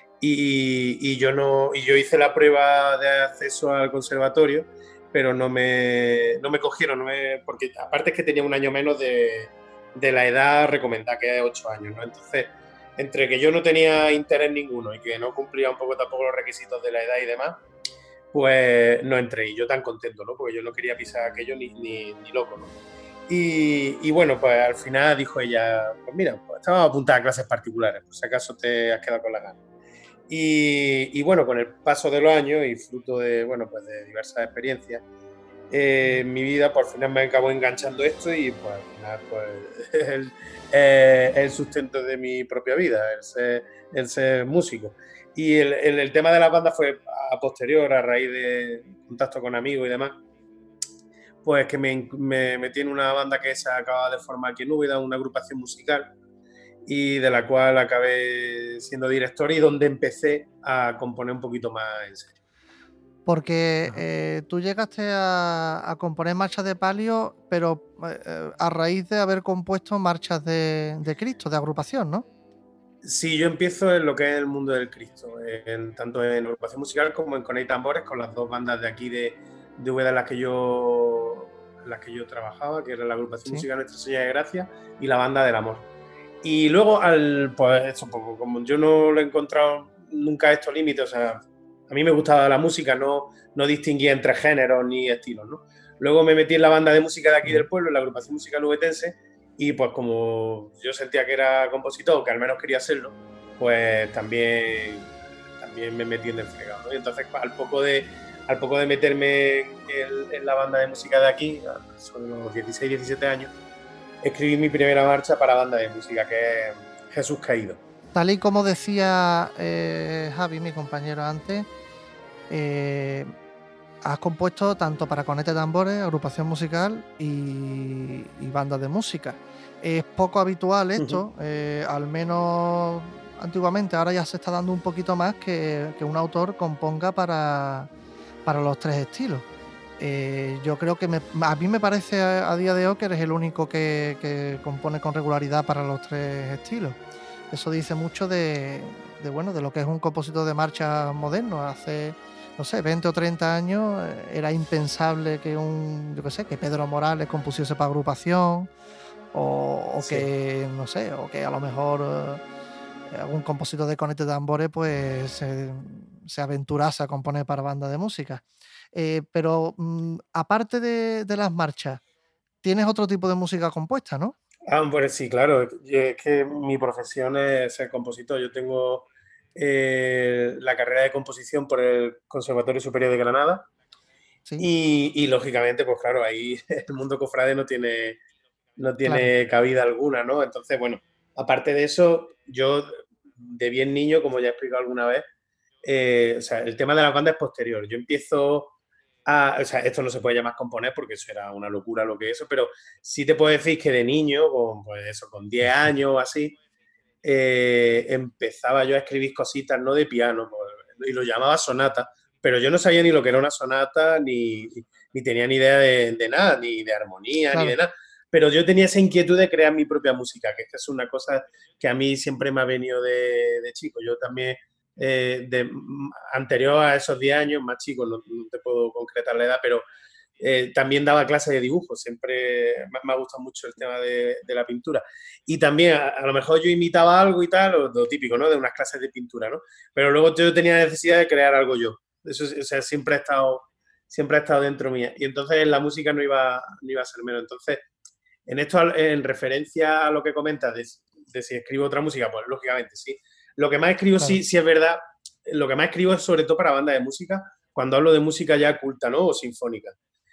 Y, y, yo no, y yo hice la prueba de acceso al conservatorio, pero no me, no me cogieron, no me, porque aparte es que tenía un año menos de, de la edad recomendada, que es ocho años, ¿no? Entonces, entre que yo no tenía interés ninguno y que no cumplía un poco tampoco los requisitos de la edad y demás, pues no entré. Y yo tan contento, ¿no? Porque yo no quería pisar aquello ni, ni, ni loco, ¿no? Y, y bueno, pues al final dijo ella, pues mira, pues estaba apuntada a clases particulares, por si acaso te has quedado con la gana. Y, y bueno, con el paso de los años y fruto de, bueno, pues de diversas experiencias, eh, en mi vida por final me acabó enganchando esto y pues al final pues el, eh, el sustento de mi propia vida, el ser, el ser músico. Y el, el, el tema de las bandas fue a posterior, a raíz de contacto con amigos y demás, pues que me, me metí en una banda que se acaba de formar aquí en Úbeda, una agrupación musical, y de la cual acabé siendo director y donde empecé a componer un poquito más en serio. Porque eh, tú llegaste a, a componer marchas de palio, pero eh, a raíz de haber compuesto marchas de, de Cristo, de agrupación, ¿no? Sí, yo empiezo en lo que es el mundo del Cristo, en, tanto en agrupación musical como en Con y Tambores, con las dos bandas de aquí de, de Úbeda en las que yo, en las que yo trabajaba, que era la agrupación ¿Sí? musical Nuestra Señora de Gracia y la banda del Amor. Y luego, al, pues eso, poco, como yo no lo he encontrado nunca estos límites, o sea, a mí me gustaba la música, no, no distinguía entre géneros ni estilos, ¿no? Luego me metí en la banda de música de aquí del pueblo, en la agrupación musical ubetense, y pues como yo sentía que era compositor, que al menos quería serlo, pues también, también me metí en el fregado, ¿no? Y entonces, al poco de, al poco de meterme en, en la banda de música de aquí, son los dieciséis, diecisiete años, escribí mi primera marcha para banda de música, que es Jesús Caído. Tal y como decía eh, Javi, mi compañero antes, eh, has compuesto tanto para Conete Tambores, agrupación musical y, y bandas de música. Es poco habitual esto, uh-huh. eh, al menos antiguamente, ahora ya se está dando un poquito más que, que un autor componga para, para los tres estilos. Eh, yo creo que me, a mí me parece a, a día de hoy que eres el único que, que compone con regularidad para los tres estilos. Eso dice mucho de, de, bueno, de lo que es un compositor de marcha moderno. Hace, no sé, veinte o treinta años era impensable que un, yo qué sé, que Pedro Morales compusiese para agrupación o, o sí. que, no sé, o que a lo mejor eh, algún compositor de Conete Tambores pues se, se aventurase a componer para banda de música. Eh, pero mmm, aparte de, de las marchas, tienes otro tipo de música compuesta, ¿no? Ah, pues sí, claro. Es que mi profesión es ser compositor. Yo tengo eh, la carrera de composición por el Conservatorio Superior de Granada. Sí. Y, y lógicamente, pues claro, ahí el mundo cofrade no tiene, no tiene claro. cabida alguna, ¿no? Entonces, bueno, aparte de eso, yo de bien niño, como ya he explicado alguna vez, eh, o sea, el tema de las bandas es posterior. Yo empiezo a, o sea, esto no se puede llamar componer porque eso era una locura lo que es eso, pero sí te puedo decir que de niño, con, pues eso, con diez años o así, eh, empezaba yo a escribir cositas, no de piano, pues, y lo llamaba sonata, pero yo no sabía ni lo que era una sonata, ni, ni tenía ni idea de, de nada, ni de armonía, claro. ni de nada. Pero yo tenía esa inquietud de crear mi propia música, que esta es una cosa que a mí siempre me ha venido de, de chico. Yo también, eh, de, anterior a esos diez años, más chico, no, no te puedo concretar la edad, pero eh, también daba clases de dibujo. Siempre me, me ha gustado mucho el tema de, de la pintura. Y también, a, a lo mejor yo imitaba algo y tal, lo, lo típico, ¿no? De unas clases de pintura, ¿no? Pero luego yo tenía necesidad de crear algo yo. Eso, o sea, siempre ha estado, siempre ha estado dentro mía. Y entonces la música no iba, no iba a ser menos. Entonces, en esto, en referencia a lo que comentas de, de si escribo otra música, pues lógicamente sí. Lo que más escribo, claro. sí, sí es verdad, lo que más escribo es sobre todo para bandas de música, cuando hablo de música ya culta, ¿no? O sinfónica.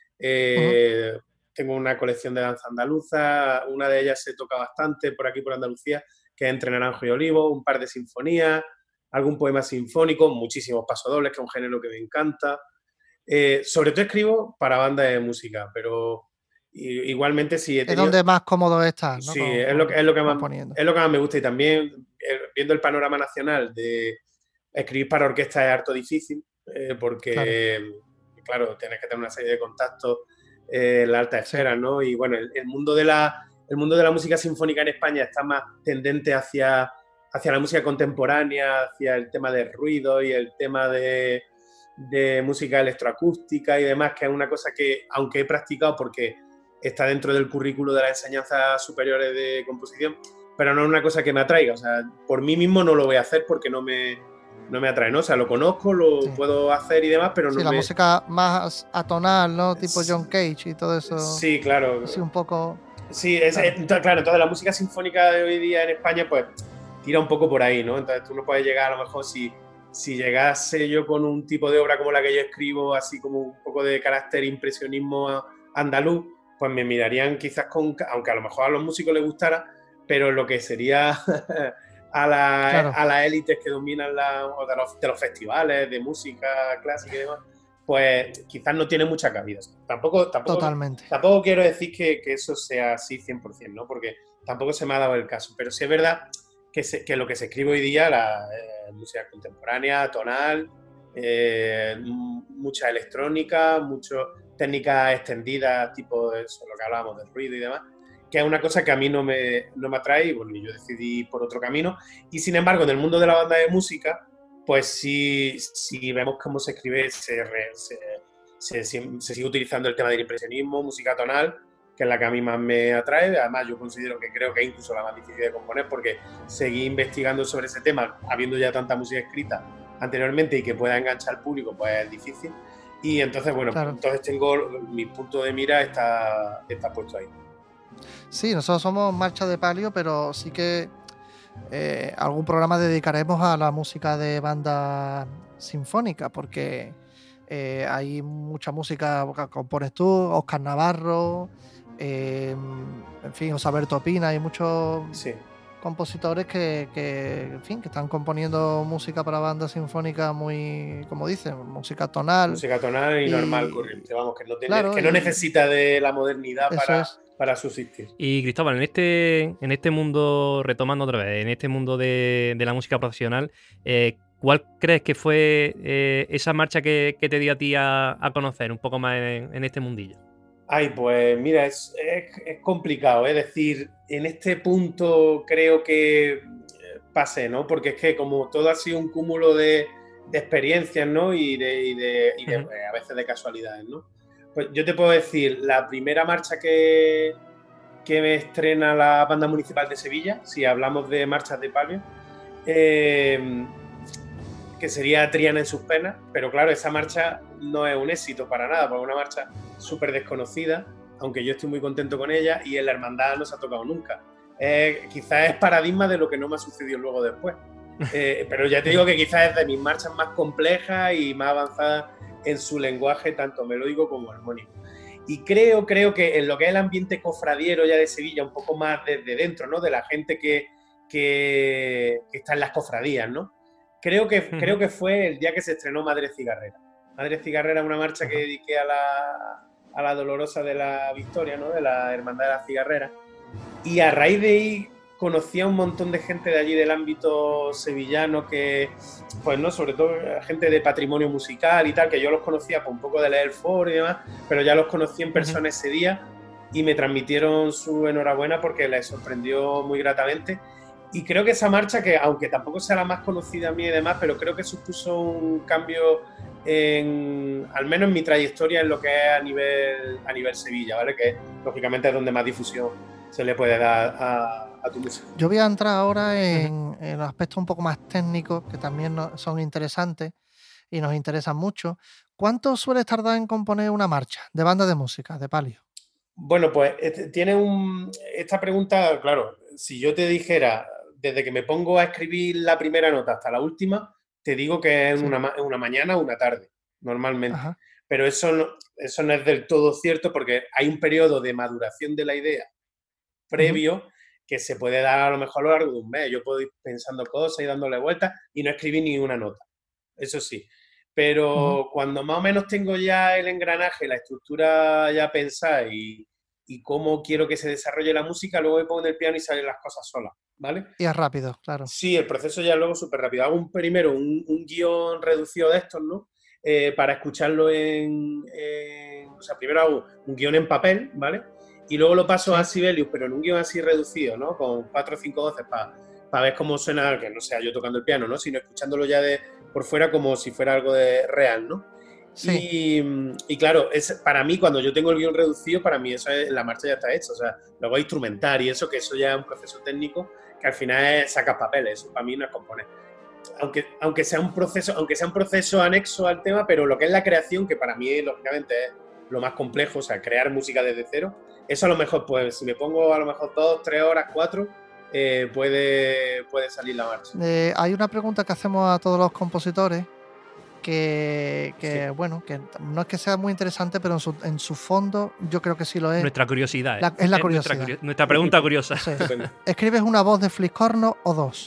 Eh, uh-huh. Tengo una colección de danza andaluza, una de ellas se toca bastante por aquí, por Andalucía, que es Entre Naranjo y Olivo, un par de sinfonías, algún poema sinfónico, muchísimos pasodobles, que es un género que me encanta. Eh, sobre todo escribo para bandas de música, pero igualmente sí he Es tenido... donde más cómodo estás, ¿no? Sí, Con, es, lo, que- es, lo que más, componiendo. es lo que más me gusta y también eh, viendo el panorama nacional de escribir para orquesta es harto difícil eh, porque, claro. claro, tienes que tener una serie de contactos eh, en la alta esfera, sí. ¿no? Y bueno, el, el, mundo de la, el mundo de la música sinfónica en España está más tendente hacia, hacia la música contemporánea, hacia el tema del ruido y el tema de, de música electroacústica y demás, que es una cosa que, aunque he practicado porque está dentro del currículo de las enseñanzas superiores de composición, pero no es una cosa que me atraiga. O sea, por mí mismo no lo voy a hacer porque no me, no me atrae, ¿no? O sea, lo conozco, lo sí. puedo hacer y demás, pero no sí, me... la música más atonal, ¿no? Tipo John Cage y todo eso. Sí, claro. Sí, un poco... Sí, es, claro. Es, claro, entonces la música sinfónica de hoy día en España, pues, tira un poco por ahí, ¿no? Entonces tú no puedes llegar, a lo mejor, si, si llegase yo con un tipo de obra como la que yo escribo, así como un poco de carácter impresionismo andaluz, pues me mirarían quizás con, aunque a lo mejor a los músicos les gustara, pero lo que sería a, la, claro. a las élites que dominan la, de, los, de los festivales de música clásica y demás, pues quizás no tiene mucha cabida. Tampoco, tampoco, Totalmente. Tampoco quiero decir que, que eso sea así cien por ciento, ¿no? Porque tampoco se me ha dado el caso, pero sí es verdad que, se, que lo que se escribe hoy día, la eh, música contemporánea, tonal, eh, mucha electrónica, mucho... técnicas extendidas, tipo eso, lo que hablábamos del ruido y demás, que es una cosa que a mí no me, no me atrae y bueno, yo decidí por otro camino. Y sin embargo, en el mundo de la banda de música, pues sí, sí vemos cómo se escribe, se, se, se, se sigue utilizando el tema del impresionismo, música tonal, que es la que a mí más me atrae. Además, yo considero que creo que es incluso la más difícil de componer porque seguí investigando sobre ese tema, habiendo ya tanta música escrita anteriormente y que pueda enganchar al público, pues es difícil. Y entonces, bueno, claro. entonces tengo mi punto de mira está, está puesto ahí. Sí, nosotros somos Marcha de Palio, pero sí que eh, algún programa dedicaremos a la música de banda sinfónica, porque eh, hay mucha música que compones tú, Óscar Navarro, eh, en fin, José Alberto Pina, hay muchos... Sí. compositores que, que, en fin, que están componiendo música para banda sinfónica muy, como dicen, música tonal. Música tonal y, y normal, corriente, vamos, que no, tiene, claro, que no necesita de la modernidad para, es. para subsistir. Y Cristóbal, en este, en este mundo, retomando otra vez, en este mundo de, de la música profesional, eh, ¿cuál crees que fue eh, esa marcha que, que te dio a ti a, a conocer un poco más en, en este mundillo? Ay, pues mira, es, es, es complicado, es decir, en este punto creo que pasé, ¿no? Porque es que como todo ha sido un cúmulo de, de experiencias, ¿no? Y, de, y, de, y de, uh-huh. a veces de casualidades, ¿no? Pues yo te puedo decir, la primera marcha que, que me estrena la Banda Municipal de Sevilla, si hablamos de marchas de palio, eh, que sería Triana en sus penas, pero claro, esa marcha no es un éxito para nada, porque es una marcha súper desconocida, aunque yo estoy muy contento con ella y en la hermandad no se ha tocado nunca. Eh, quizás es paradigma de lo que no me ha sucedido luego después, eh, pero ya te digo que quizás es de mis marchas más complejas y más avanzadas en su lenguaje, tanto melódico como armónico. Y creo, creo que en lo que es el ambiente cofradiero ya de Sevilla, un poco más desde dentro, ¿no? De la gente que, que, que está en las cofradías, ¿no? Creo que, uh-huh. creo que fue el día que se estrenó Madre Cigarrera. Madre Cigarrera es una marcha uh-huh. que dediqué a la, a la Dolorosa de la Victoria, ¿no? De la Hermandad de la Cigarrera. Y a raíz de ahí conocí a un montón de gente de allí del ámbito sevillano que, pues no, sobre todo gente de patrimonio musical y tal, que yo los conocía por un poco de leer foro y demás, pero ya los conocí en persona uh-huh. ese día y me transmitieron su enhorabuena porque les sorprendió muy gratamente. Y creo que esa marcha, que aunque tampoco sea la más conocida a mí y demás, pero creo que supuso un cambio, en, al menos en mi trayectoria, en lo que es a nivel, a nivel Sevilla, ¿vale? Que lógicamente es donde más difusión se le puede dar a, a tu música. Yo voy a entrar ahora en, en aspectos un poco más técnicos, que también no, son interesantes y nos interesan mucho. ¿Cuánto sueles tardar en componer una marcha de banda de música, de palio? Bueno, pues este, tiene un... Esta pregunta, claro, si yo te dijera... Desde que me pongo a escribir la primera nota hasta la última, te digo que es sí. una, una mañana o una tarde, normalmente. Ajá. Pero eso no, eso no es del todo cierto porque hay un periodo de maduración de la idea previo uh-huh. que se puede dar a lo mejor a lo largo de un mes. Yo puedo ir pensando cosas y dándole vueltas y no escribir ni una nota, eso sí. Pero uh-huh. cuando más o menos tengo ya el engranaje, la estructura ya pensada y, y cómo quiero que se desarrolle la música, luego me pongo en el piano y salen las cosas solas, ¿vale? Y es rápido, claro. Sí, el proceso ya luego súper rápido. Hago un, primero un, un guión reducido de estos, ¿no? Eh, para escucharlo en, en... O sea, primero hago un guión en papel, ¿vale? Y luego lo paso sí. a Sibelius, pero en un guión así reducido, ¿no? Con cuatro o cinco voces para pa ver cómo suena, que no sea yo tocando el piano, ¿no? Sino escuchándolo ya de por fuera como si fuera algo de real, ¿no? Sí. Y, y claro, es, para mí, cuando yo tengo el guión reducido, para mí eso es, la marcha ya está hecha. O sea, luego instrumentar y eso, que eso ya es un proceso técnico que al final es sacar papeles. Eso para mí no es componer. Aunque, aunque, sea un proceso, aunque sea un proceso anexo al tema, pero lo que es la creación, que para mí, lógicamente, es lo más complejo, o sea, crear música desde cero, eso a lo mejor, pues, si me pongo a lo mejor dos, tres horas, cuatro, eh, puede, puede salir la marcha. Eh, hay una pregunta que hacemos a todos los compositores, que, que sí. bueno, que no es que sea muy interesante, pero en su, en su fondo yo creo que sí lo es. Nuestra curiosidad. ¿eh? La, es la curiosidad. Nuestra, nuestra pregunta curiosa. Sí. ¿Escribes una voz de fliscorno o dos?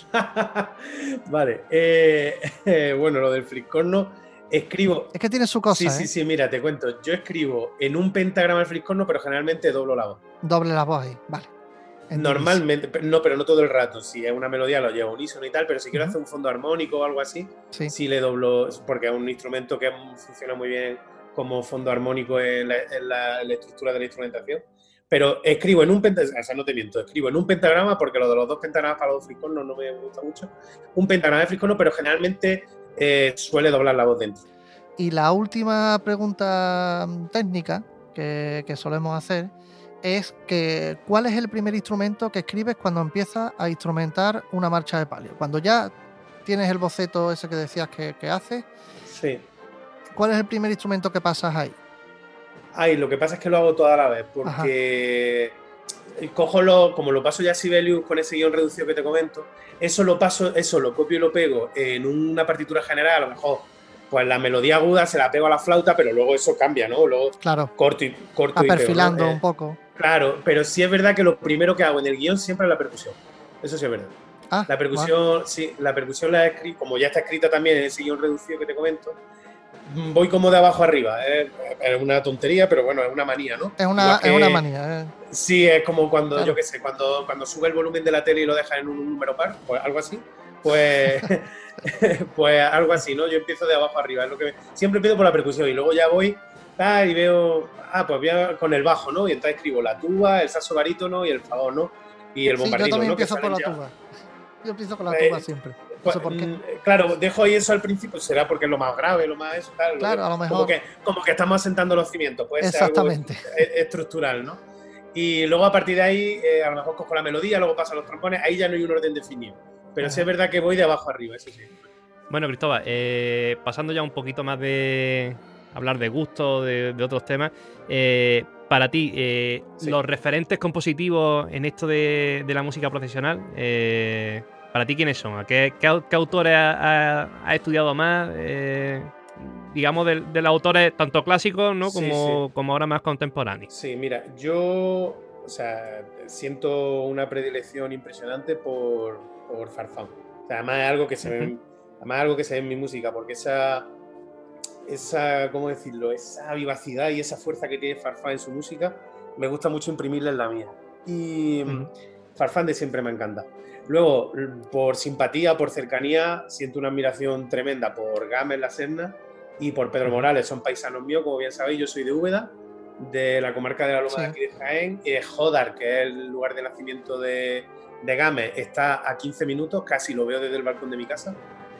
Vale. Eh, eh, bueno, lo del fliscorno, escribo... Es que tiene su cosa, Sí, ¿eh? sí, sí, mira, te cuento. Yo escribo en un pentagrama el fliscorno, pero generalmente doblo la voz. Doble la voz ahí, vale. Normalmente, no, pero no todo el rato. Si es una melodía lo llevo unísono y tal, pero si quiero uh-huh. hacer un fondo armónico o algo así, sí. sí le doblo, porque es un instrumento que funciona muy bien como fondo armónico en la, en la, en la estructura de la instrumentación. Pero escribo en un pentagrama, o sea, no te miento, escribo en un pentagrama, porque lo de los dos pentagramas para los dos fliscornos no me gusta mucho. Un pentagrama de fliscorno, pero generalmente eh, suele doblar la voz dentro. Y la última pregunta técnica que, que solemos hacer es que ¿cuál es el primer instrumento que escribes cuando empiezas a instrumentar una marcha de palio? Cuando ya tienes el boceto ese que decías que, que haces, sí. ¿cuál es el primer instrumento que pasas ahí? Ay, lo que pasa es que lo hago toda la vez, porque Ajá. cojo lo, como lo paso ya a Sibelius con ese guión reducido que te comento, eso lo paso, eso lo copio y lo pego en una partitura general, a lo mejor pues la melodía aguda se la pego a la flauta, pero luego eso cambia, ¿no? Luego claro. corto y corto a y perfilando pego, ¿no? un poco. Claro, pero sí es verdad que lo primero que hago en el guión siempre es la percusión. Eso sí es verdad. Ah, la percusión, bueno. sí, la percusión la he escrito, como ya está escrita también en ese guión reducido que te comento, voy como de abajo arriba. Es, es una tontería, pero bueno, es una manía, ¿no? Es una, que, es una manía. Eh. Sí, es como cuando, claro. yo qué sé, cuando, cuando sube el volumen de la tele y lo deja en un número par, pues algo así. Pues, pues algo así, ¿no? Yo empiezo de abajo arriba. Es lo que me, siempre empiezo por la percusión y luego ya voy ah, y veo, ah, pues voy a, con el bajo, ¿no? Y entonces escribo la tuba, el saxo barítono y el fagón, ¿no? Y el bombardino, sí, yo también ¿no? empiezo por la ya. tuba. Yo empiezo con la eh, tuba siempre. No pues, sé por qué. Claro, dejo ahí eso al principio, será porque es lo más grave, lo más eso, tal. Claro, lo, a lo mejor. Como que, como que estamos asentando los cimientos, puede Exactamente. ser algo estructural, ¿no? Y luego a partir de ahí, eh, a lo mejor cojo la melodía, luego paso a los trompones, ahí ya no hay un orden definido. Pero Ajá. sí es verdad que voy de abajo arriba, eso sí. Bueno, Cristóbal, eh, pasando ya un poquito más de hablar de gusto, de, de otros temas, eh, para ti, eh, sí. los referentes compositivos en esto de, de la música profesional, eh, ¿para ti quiénes son? ¿A qué, qué, qué autores has ha estudiado más? Eh, digamos, de, de los autores tanto clásicos, ¿no? como, sí, sí. como ahora más contemporáneos. Sí, mira, yo o sea, siento una predilección impresionante por, por Farfán. O sea, además es algo que se ve, uh-huh. además es algo que se ve en mi música, porque esa, esa, ¿cómo decirlo? Esa vivacidad y esa fuerza que tiene Farfán en su música, me gusta mucho imprimirla en la mía. Y uh-huh. Farfán de siempre me encanta. Luego, por simpatía, por cercanía, siento una admiración tremenda por Gámez La Serna y por Pedro Morales. Son paisanos míos, como bien sabéis, yo soy de Úbeda, de la comarca de la Loma sí. de aquí de Jaén. Eh, Jodar, que es el lugar de nacimiento de, de Gámez, está a quince minutos, casi lo veo desde el balcón de mi casa.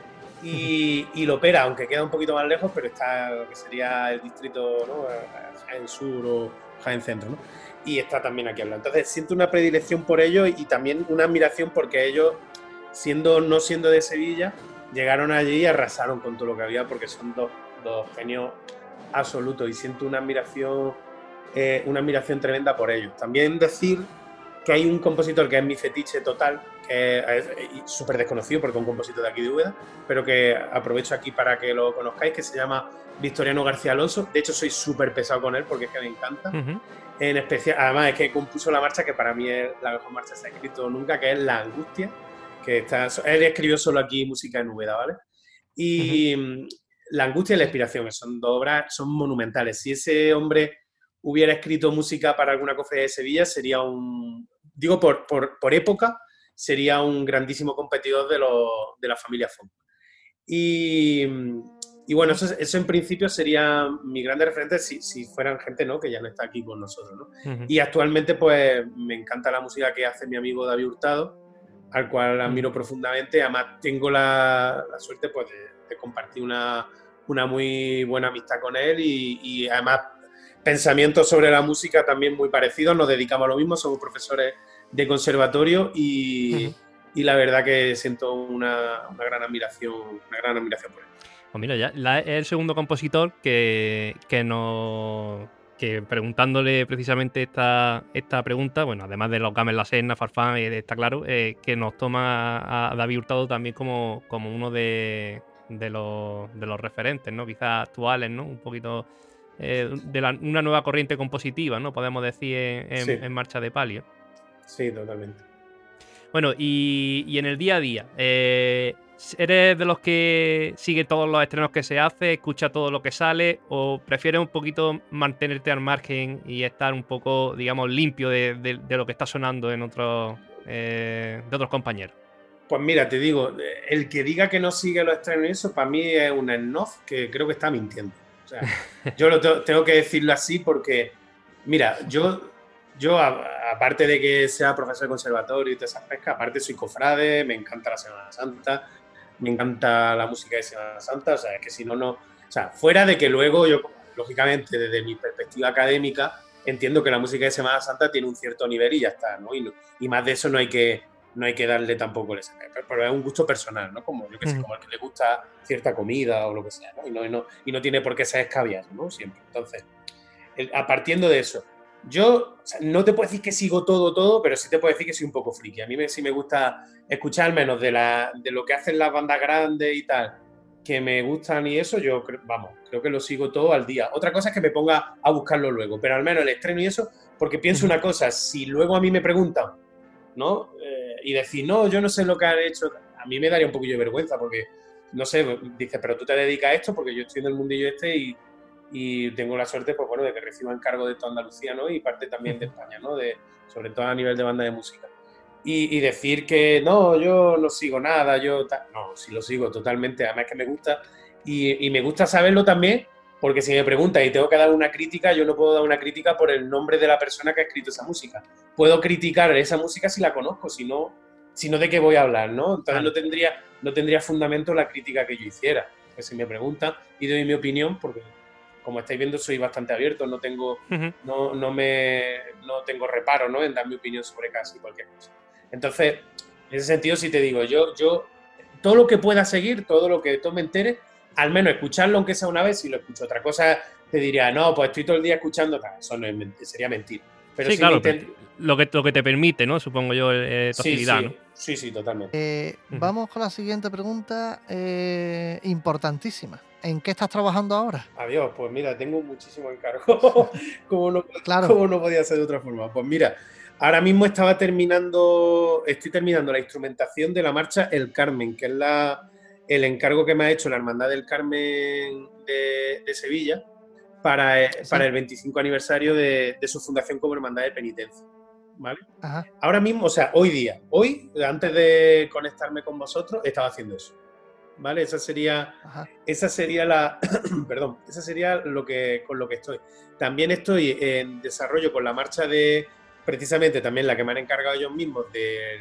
Y, y Lopera, aunque queda un poquito más lejos, pero está lo que sería el distrito, ¿no? Jaén Sur o Jaén Centro, ¿no? Y está también aquí hablando. Entonces siento una predilección por ellos y también una admiración porque ellos, siendo no siendo de Sevilla, llegaron allí y arrasaron con todo lo que había porque son dos, dos genios absolutos y siento una admiración, eh, una admiración tremenda por ellos. También decir que hay un compositor que es mi fetiche total, que es súper desconocido porque es un compositor de aquí de Úbeda, pero que aprovecho aquí para que lo conozcáis, que se llama Victoriano García Alonso. De hecho, soy súper pesado con él porque es que me encanta. Uh-huh. En especial, además, es que compuso la marcha que para mí es la mejor marcha que se ha escrito nunca, que es La Angustia, que está, él escribió solo aquí música en Úbeda, ¿vale? Y uh-huh. La Angustia y La Inspiración, son dos obras, son monumentales. Si ese hombre hubiera escrito música para alguna cofradía de Sevilla, sería un, digo por, por, por época, sería un grandísimo competidor de, los, de la familia Font. Y, y bueno, eso, eso en principio sería mi grande referente si, si fueran gente, ¿no?, que ya no está aquí con nosotros, ¿no? Uh-huh. Y actualmente, pues, me encanta la música que hace mi amigo David Hurtado, al cual admiro uh-huh. profundamente. Además, tengo la, la suerte, pues, de, de compartir una, una muy buena amistad con él y, y además pensamientos sobre la música también muy parecidos. Nos dedicamos a lo mismo, somos profesores de conservatorio y, uh-huh. y la verdad que siento una, una gran admiración, una gran admiración por él. Pues mira, ya la, es el segundo compositor que, que nos que preguntándole precisamente esta, esta pregunta, bueno, además de los Games La Serna, Farfán, eh, está claro, eh, que nos toma a David Hurtado también como, como uno de, de, los, de los referentes, ¿no? Quizás actuales, ¿no? Un poquito eh, de la, una nueva corriente compositiva, ¿no? Podemos decir en, en, sí. en Marcha de Palio. Sí, totalmente. Bueno, y, y en el día a día, eh, ¿eres de los que sigue todos los estrenos que se hace, escucha todo lo que sale, o prefieres un poquito mantenerte al margen y estar un poco, digamos, limpio de, de, de lo que está sonando en otros, eh, de otros compañeros? Pues mira, te digo, el que diga que no sigue los estrenos y eso, para mí es un snob que creo que está mintiendo. O sea, yo lo te- tengo que decirlo así porque, mira, yo... Yo, aparte de que sea profesor de conservatorio y todas esas pescas, aparte soy cofrade, me encanta la Semana Santa, me encanta la música de Semana Santa, o sea, es que si no, no... O sea, fuera de que luego yo, lógicamente, desde mi perspectiva académica, entiendo que la música de Semana Santa tiene un cierto nivel y ya está, ¿no? Y, no, y más de eso no hay que, no hay que darle tampoco el ese, pero es un gusto personal, ¿no? Como, yo que sé, como al que le gusta cierta comida o lo que sea, ¿no? Y no, y no, y no tiene por qué ser escabiar, ¿no? Siempre. Entonces, el, a partiendo de eso, yo, o sea, no te puedo decir que sigo todo, todo, pero sí te puedo decir que soy un poco friki. A mí me, sí me gusta escuchar menos de, la, de lo que hacen las bandas grandes y tal, que me gustan y eso, yo, vamos, creo que lo sigo todo al día. Otra cosa es que me ponga a buscarlo luego, pero al menos el estreno y eso, porque pienso una cosa, si luego a mí me preguntan, ¿no? Eh, y decir, no, yo no sé lo que han hecho, a mí me daría un poquillo de vergüenza, porque, no sé, dices, pero tú te dedicas a esto, porque yo estoy en el mundillo este y... y tengo la suerte, pues bueno, de que reciba encargo de toda Andalucía, ¿no? Y parte también de España, ¿no? De, sobre todo a nivel de banda de música. Y, y decir que no, yo no sigo nada, yo... Ta... No, sí lo sigo totalmente, además que me gusta. Y, y me gusta saberlo también, porque si me preguntan y tengo que dar una crítica, yo no puedo dar una crítica por el nombre de la persona que ha escrito esa música. Puedo criticar esa música si la conozco, si no, si no de qué voy a hablar, ¿no? Entonces no tendría, no tendría fundamento la crítica que yo hiciera. Que si me preguntan y doy mi opinión, porque... como estáis viendo, soy bastante abierto, no tengo, uh-huh. no, no me, no tengo reparo, ¿no?, en dar mi opinión sobre casi cualquier cosa. Entonces, en ese sentido, sí te digo, yo, yo todo lo que pueda seguir, todo lo que tú me enteres, al menos escucharlo, aunque sea una vez, si lo escucho otra cosa, te diría, no, pues estoy todo el día escuchando, eso no es, sería mentir. Pero sí, sí, claro, intent... lo, que, lo que te permite, ¿no? Supongo yo, eh, tu sí, actividad, sí, ¿no? Sí, sí, totalmente. Eh, uh-huh. Vamos con la siguiente pregunta, eh, importantísima. ¿En qué estás trabajando ahora? Adiós, pues mira, tengo muchísimos encargos. ¿Cómo no, claro. ¿Cómo no podía ser de otra forma? Pues mira, ahora mismo estaba terminando, estoy terminando la instrumentación de la marcha El Carmen, que es la, el encargo que me ha hecho la Hermandad del Carmen de, de Sevilla para, sí. para el veinticinco aniversario de, de su fundación como Hermandad de Penitencia. ¿Vale? Ajá. Ahora mismo, o sea, hoy día, hoy, antes de conectarme con vosotros, estaba haciendo eso. ¿Vale? Esa sería, Ajá. esa sería la, perdón, esa sería lo que, con lo que estoy. También estoy en desarrollo con la marcha de, precisamente también la que me han encargado ellos mismos del,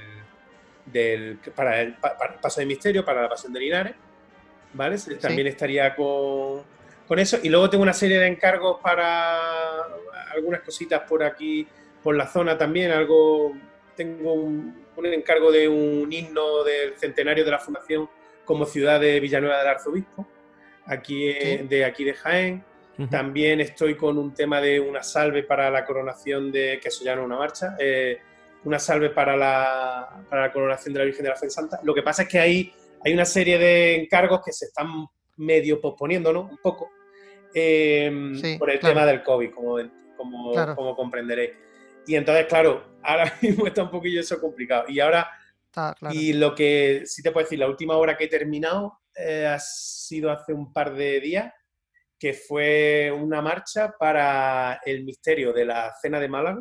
del para el para Paso de Misterio, para la Pasión de Linares, ¿vale? También sí. estaría con, con eso. Y luego tengo una serie de encargos para algunas cositas por aquí, por la zona también, algo, tengo un, un encargo de un himno del centenario de la Fundación como ciudad de Villanueva del Arzobispo, aquí, ¿sí? de aquí de Jaén. Uh-huh. También estoy con un tema de una salve para la coronación de, que eso ya no es una marcha, eh, una salve para la, para la coronación de la Virgen de la Fe Santa. Lo que pasa es que hay, hay una serie de encargos que se están medio posponiendo, ¿no? Un poco, eh, Sí, por el claro. tema del COVID, como, como, Claro. como comprenderéis. Y entonces, claro, ahora mismo está un poquillo eso complicado. Y ahora, Está claro. y lo que sí te puedo decir, la última obra que he terminado eh, ha sido hace un par de días, que fue una marcha para el misterio de la Cena de Málaga,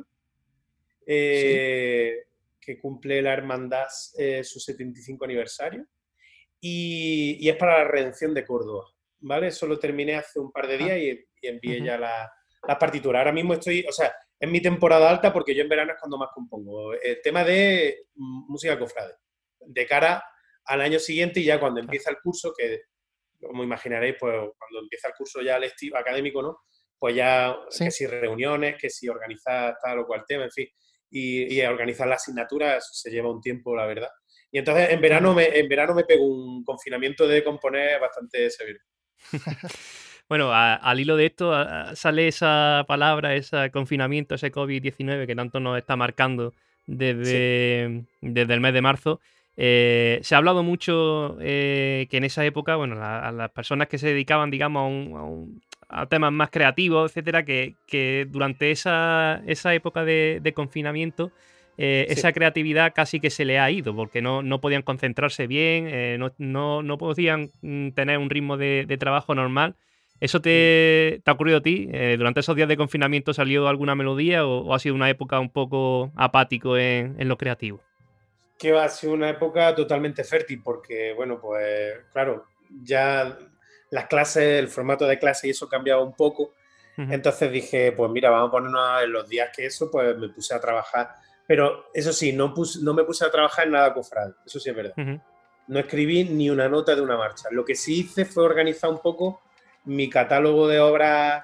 eh, sí. que cumple la hermandad eh, su setenta y cinco aniversario, y, y es para la redención de Córdoba, ¿vale? Eso lo terminé hace un par de días y, y envié uh-huh. ya la, la partitura. Ahora mismo estoy, o sea, es mi temporada alta porque yo en verano es cuando más compongo. El tema de música cofrade, de cara al año siguiente, y ya cuando empieza el curso, que como imaginaréis, pues cuando empieza el curso ya lectivo, académico, ¿no? Pues ya, sí. que si reuniones, que si organizar tal o cual tema, en fin, y, y organizar la asignatura, eso se lleva un tiempo, la verdad. Y entonces en verano me, en verano me pego un confinamiento de componer bastante severo. Bueno, a, al hilo de esto a, a, sale esa palabra, ese confinamiento, ese COVID diecinueve que tanto nos está marcando desde, sí. desde el mes de marzo. Eh, se ha hablado mucho eh, que en esa época, bueno, la, a las personas que se dedicaban, digamos, a, un, a, un, a temas más creativos, etcétera, que, que durante esa, esa época de, de confinamiento, eh, sí. esa creatividad casi que se le ha ido, porque no, no podían concentrarse bien, eh, no, no, no podían tener un ritmo de, de trabajo normal. ¿Eso te, te ha ocurrido a ti? Eh, ¿Durante esos días de confinamiento salió alguna melodía o, o ha sido una época un poco apático en, en lo creativo? Que va a ser una época totalmente fértil porque, bueno, pues claro, ya las clases, el formato de clase y eso cambiaba un poco. Uh-huh. Entonces dije, pues mira, vamos a ponernos en los días que eso, pues me puse a trabajar. Pero eso sí, no, puse, no me puse a trabajar en nada cofrade, eso sí es verdad. Uh-huh. No escribí ni una nota de una marcha. Lo que sí hice fue organizar un poco mi catálogo de obras,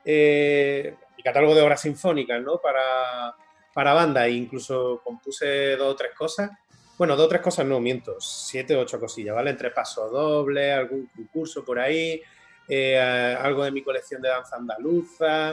eh, mi catálogo de obras sinfónicas, ¿no? Para... para banda, e incluso compuse dos o tres cosas. Bueno, dos o tres cosas no, miento, siete o ocho cosillas, ¿vale? Entre pasos dobles, algún concurso por ahí, eh, algo de mi colección de danza andaluza,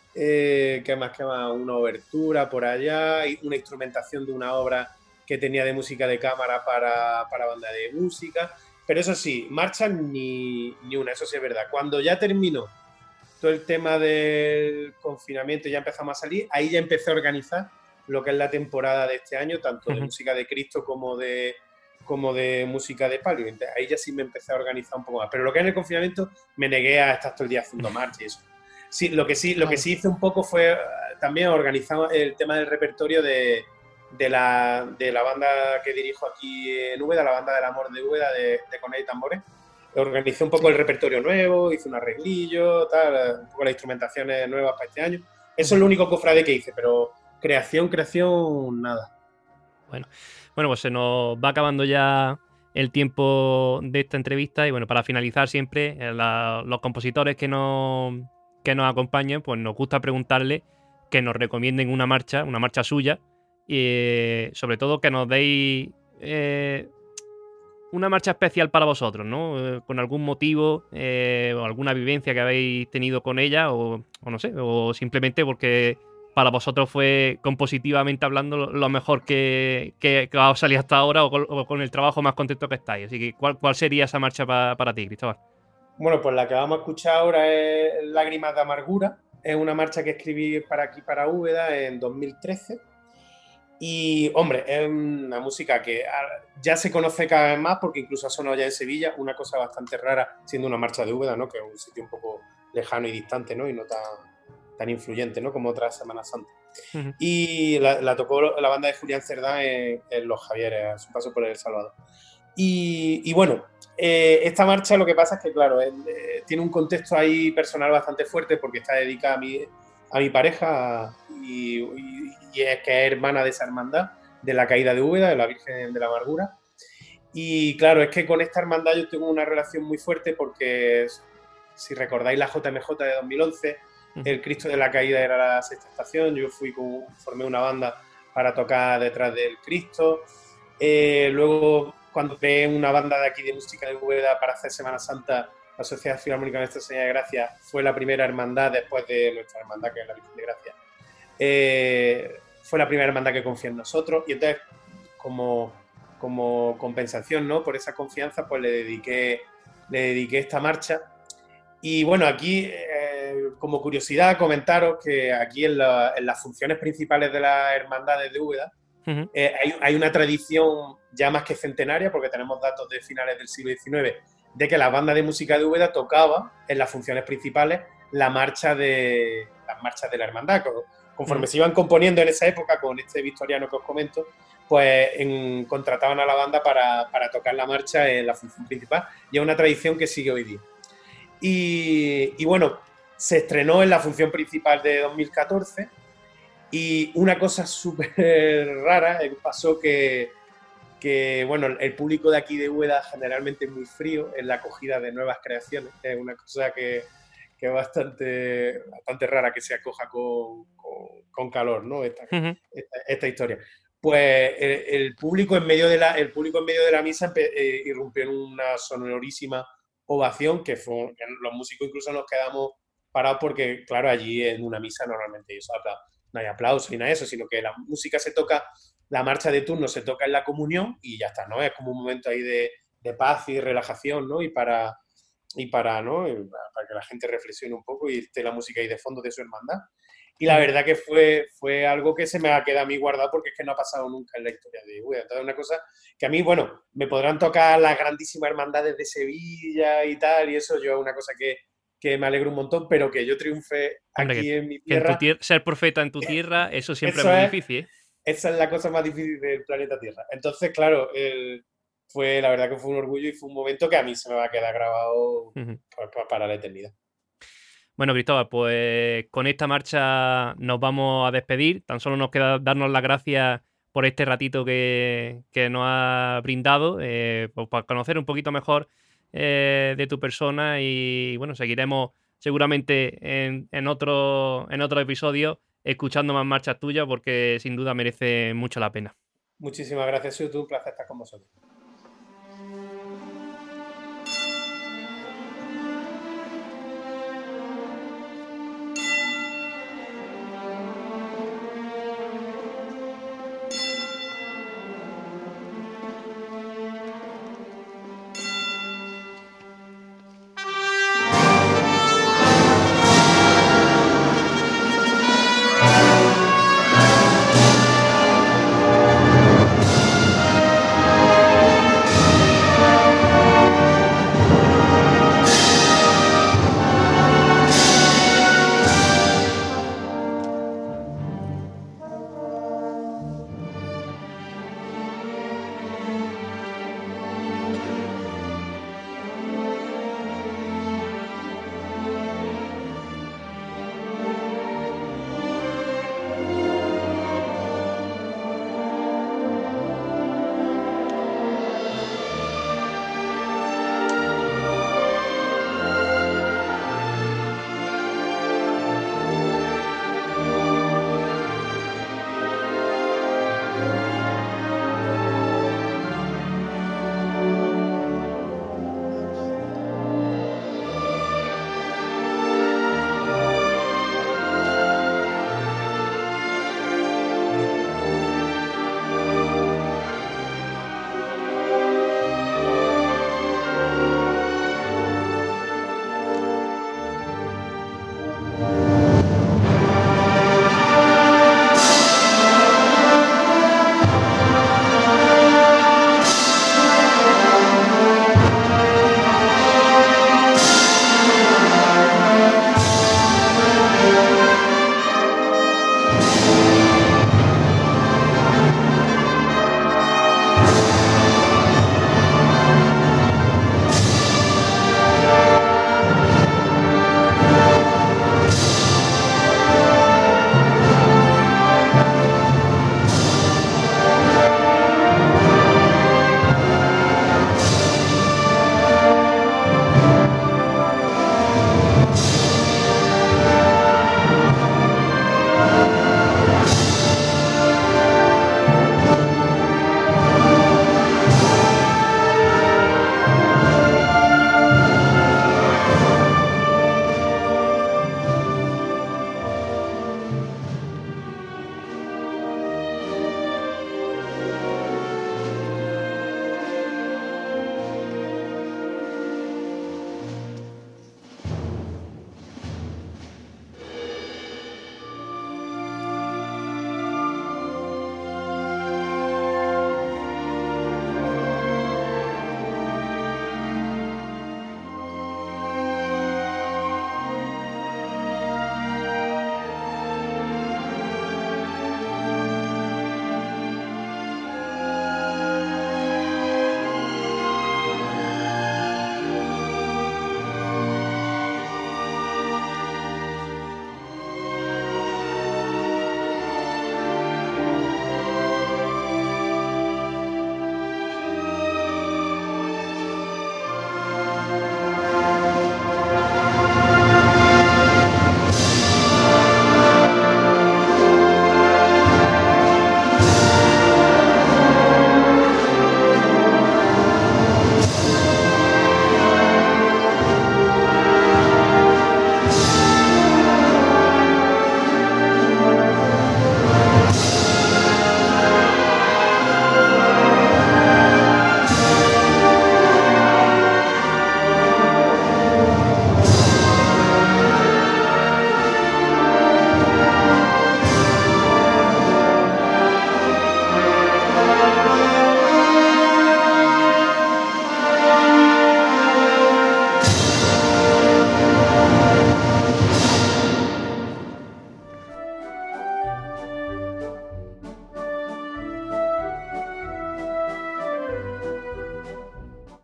eh, ¿qué más, qué más? Una obertura por allá, y una instrumentación de una obra que tenía de música de cámara para, para banda de música. Pero eso sí, marchas ni, ni una, eso sí es verdad. Cuando ya terminó todo el tema del confinamiento, ya empezamos a salir, ahí ya empecé a organizar lo que es la temporada de este año, tanto de uh-huh. música de Cristo como de, como de música de palio. Ahí ya sí me empecé a organizar un poco más. Pero lo que es en el confinamiento, me negué a estar todo el día haciendo marcha y eso. Sí, lo que sí, lo que sí hice un poco fue también organizar el tema del repertorio de, de, la, de la banda que dirijo aquí en Úbeda, la banda del amor de Úbeda, de, de Coney y Tambores. Organicé un poco sí. el repertorio nuevo, hice un arreglillo, tal, un poco las instrumentaciones nuevas para este año. Eso uh-huh. es lo único cofrade que hice, pero creación, creación, nada. Bueno, bueno, pues se nos va acabando ya el tiempo de esta entrevista y bueno, para finalizar siempre, la, los compositores que nos, que nos acompañan, pues nos gusta preguntarles que nos recomienden una marcha, una marcha suya y sobre todo que nos deis... Eh, una marcha especial para vosotros, ¿no? Eh, con algún motivo eh, o alguna vivencia que habéis tenido con ella o, o no sé, o simplemente porque para vosotros fue compositivamente hablando lo, lo mejor que, que, que os salido hasta ahora o con, o con el trabajo más contento que estáis. Así que, ¿cuál, cuál sería esa marcha pa, para ti, Cristóbal? Bueno, pues la que vamos a escuchar ahora es Lágrimas de Amargura. Es una marcha que escribí para aquí, para Úbeda, en dos mil trece. Y, hombre, es una música que ya se conoce cada vez más porque incluso ha sonado ya en Sevilla, una cosa bastante rara, siendo una marcha de Úbeda, ¿no? Que es un sitio un poco lejano y distante, ¿no? Y no tan, tan influyente, ¿no? Como otras Semana Santa. Uh-huh. Y la, la tocó la banda de Julián Cerdán en, en Los Javieres, a su paso por El Salvador. Y, y bueno, eh, esta marcha lo que pasa es que, claro, eh, tiene un contexto ahí personal bastante fuerte porque está dedicada a mi, a mi pareja y, y y es que es hermana de esa hermandad, de la caída de Úbeda, de la Virgen de la Amargura. Y claro, es que con esta hermandad yo tengo una relación muy fuerte porque, si recordáis la J M J de dos mil once, uh-huh. el Cristo de la Caída era la sexta estación, yo fui con, formé una banda para tocar detrás del Cristo. Eh, luego, cuando creé una banda de aquí de música de Úbeda para hacer Semana Santa, la Sociedad Filarmónica de Nuestra Señora de Gracia fue la primera hermandad después de nuestra hermandad, que es la Virgen de Gracia. Eh, fue la primera hermandad que confió en nosotros y entonces como, como compensación, ¿no? Por esa confianza, pues le dediqué, le dediqué esta marcha. Y bueno, aquí, eh, como curiosidad, comentaros que aquí en, la, en las funciones principales de las hermandades de Úbeda, uh-huh. eh, hay, hay una tradición ya más que centenaria, porque tenemos datos de finales del siglo diecinueve, de que la banda de música de Úbeda tocaba en las funciones principales la marcha de, las marchas de la hermandad. Conforme uh-huh. se iban componiendo en esa época, con este victoriano que os comento, pues en, contrataban a la banda para, para tocar la marcha en la función principal, y es una tradición que sigue hoy día. Y, y bueno, se estrenó en la función principal de dos mil catorce y una cosa súper rara pasó que, que, bueno, el público de aquí de Úbeda generalmente es muy frío en la acogida de nuevas creaciones. Es una cosa que, que es bastante, bastante rara que se acoja con, con, con calor, ¿no? Esta, uh-huh. esta, esta historia. Pues el, el, público en medio de la, el público en medio de la misa eh, irrumpió en una sonorísima ovación, que fue, que los músicos incluso nos quedamos parados porque, claro, allí en una misa normalmente eso, no hay aplausos ni nada de eso, sino que la música se toca, la marcha de turno se toca en la comunión y ya está, ¿no? Es como un momento ahí de, de paz y relajación, ¿no? Y para, y para, ¿no? Y para que la gente reflexione un poco y esté la música ahí de fondo de su hermandad. Y la verdad que fue, fue algo que se me ha quedado a mí guardado porque es que no ha pasado nunca en la historia de Úbeda. Entonces, una cosa que a mí, bueno, me podrán tocar las grandísimas hermandades de Sevilla y tal, y eso yo es una cosa que, que me alegro un montón, pero que yo triunfe Hombre, aquí que, en mi tierra. En tu ser profeta en tu tierra, eso siempre eso es muy es, difícil, ¿eh? Esa es la cosa más difícil del planeta Tierra. Entonces, claro, el, fue la verdad que fue un orgullo y fue un momento que a mí se me va a quedar grabado uh-huh. para, para la eternidad. Bueno, Cristóbal, pues con esta marcha nos vamos a despedir. Tan solo nos queda darnos las gracias por este ratito que, que nos ha brindado, eh, pues para conocer un poquito mejor eh, de tu persona y bueno, seguiremos seguramente en, en, otro, en otro episodio escuchando más marchas tuyas porque sin duda merece mucho la pena. Muchísimas gracias, ha sido un placer estar con vosotros.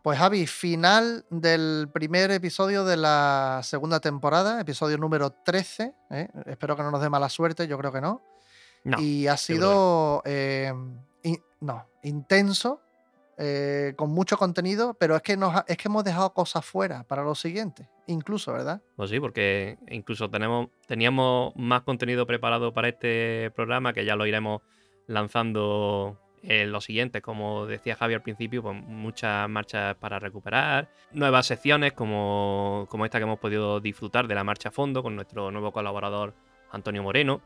Pues Javi, final del primer episodio de la segunda temporada, episodio número trece. ¿eh? Espero que no nos dé mala suerte, yo creo que no. No, y ha sido eh, in, no, intenso, eh, con mucho contenido, pero es que, nos ha, es que hemos dejado cosas fuera para los siguientes, incluso, ¿verdad? Pues sí, porque incluso tenemos, teníamos más contenido preparado para este programa que ya lo iremos lanzando en los siguientes. Como decía Javi al principio, pues muchas marchas para recuperar, nuevas secciones como, como esta que hemos podido disfrutar de la marcha a fondo con nuestro nuevo colaborador Antonio Moreno.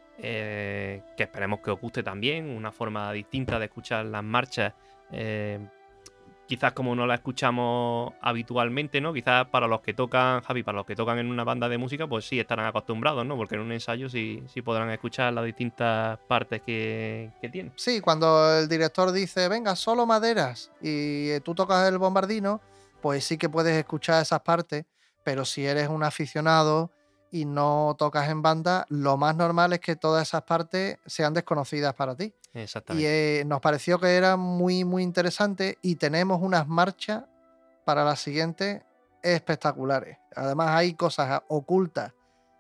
Eh, que esperemos que os guste también, una forma distinta de escuchar las marchas, eh, quizás como no la escuchamos habitualmente, ¿no? Quizás para los que tocan, Javi, para los que tocan en una banda de música, pues sí estarán acostumbrados, ¿no? Porque en un ensayo sí, sí podrán escuchar las distintas partes que, que tiene. Sí, cuando el director dice, venga, solo maderas, y tú tocas el bombardino, pues sí que puedes escuchar esas partes, pero si eres un aficionado y no tocas en banda, lo más normal es que todas esas partes sean desconocidas para ti. Exactamente. Y eh, nos pareció que era muy, muy interesante y tenemos unas marchas para las siguientes espectaculares. Además hay cosas ocultas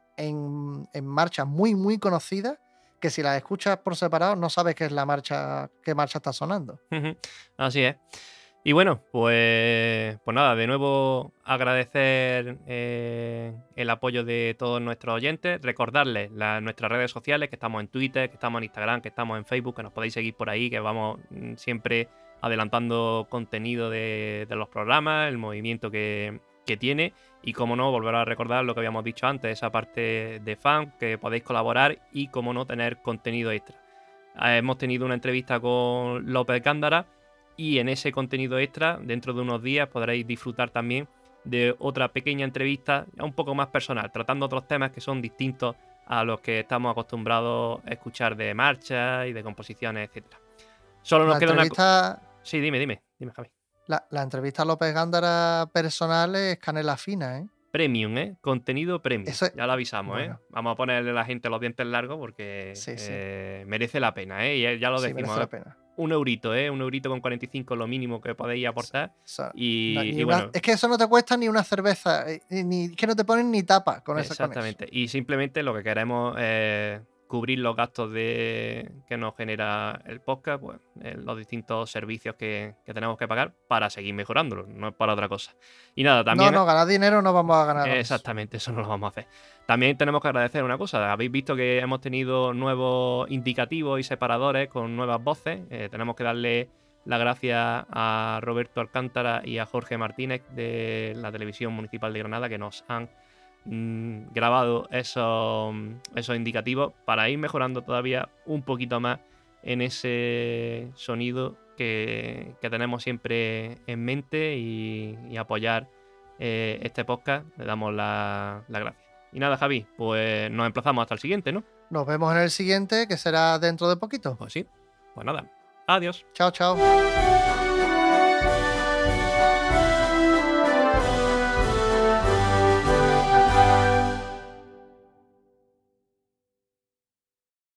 en, en marchas muy, muy conocidas que si las escuchas por separado no sabes qué es la marcha, qué marcha está sonando. Así es. Y bueno, pues, pues nada, de nuevo agradecer eh, el apoyo de todos nuestros oyentes, recordarles la, nuestras redes sociales, que estamos en Twitter, que estamos en Instagram, que estamos en Facebook, que nos podéis seguir por ahí, que vamos siempre adelantando contenido de, de los programas, el movimiento que, que tiene, y como no, volver a recordar lo que habíamos dicho antes, esa parte de fan, que podéis colaborar y como no, tener contenido extra. Eh, hemos tenido una entrevista con López Gándara, y en ese contenido extra, dentro de unos días, podréis disfrutar también de otra pequeña entrevista un poco más personal, tratando otros temas que son distintos a los que estamos acostumbrados a escuchar de marcha y de composiciones, etcétera. Solo nos la queda entrevista... una... Sí, dime, dime, dime, Javi. La, la entrevista a López Gándara personal es canela fina, ¿eh? Premium, ¿eh? Contenido premium. Eso... Ya lo avisamos, bueno. ¿eh? Vamos a ponerle a la gente los dientes largos porque sí, sí. Eh, merece la pena, ¿eh? Y ya lo sí, decimos. Merece la pena. Un eurito, ¿eh? Un eurito con cuarenta y cinco es lo mínimo que podéis aportar. So, y, no, y una, bueno, es que eso no te cuesta ni una cerveza, ni que no te ponen ni tapa con eso. Exactamente. Con eso. Y simplemente lo que queremos es cubrir los gastos de que nos genera el podcast, pues, los distintos servicios que, que tenemos que pagar para seguir mejorándolo, no es para otra cosa. Y nada, también... No, no, ganar dinero no vamos a ganar. Exactamente, eso no lo vamos a hacer. También tenemos que agradecer una cosa. Habéis visto que hemos tenido nuevos indicativos y separadores con nuevas voces. Eh, tenemos que darle las gracias a Roberto Alcántara y a Jorge Martínez de la Televisión Municipal de Granada, que nos han mmm, grabado esos, esos indicativos para ir mejorando todavía un poquito más en ese sonido que, que tenemos siempre en mente y, y apoyar eh, este podcast. Le damos las la gracias. Y nada, Javi, pues nos emplazamos hasta el siguiente, ¿no? Nos vemos en el siguiente, que será dentro de poquito. Pues sí, pues nada. Adiós. Chao, chao.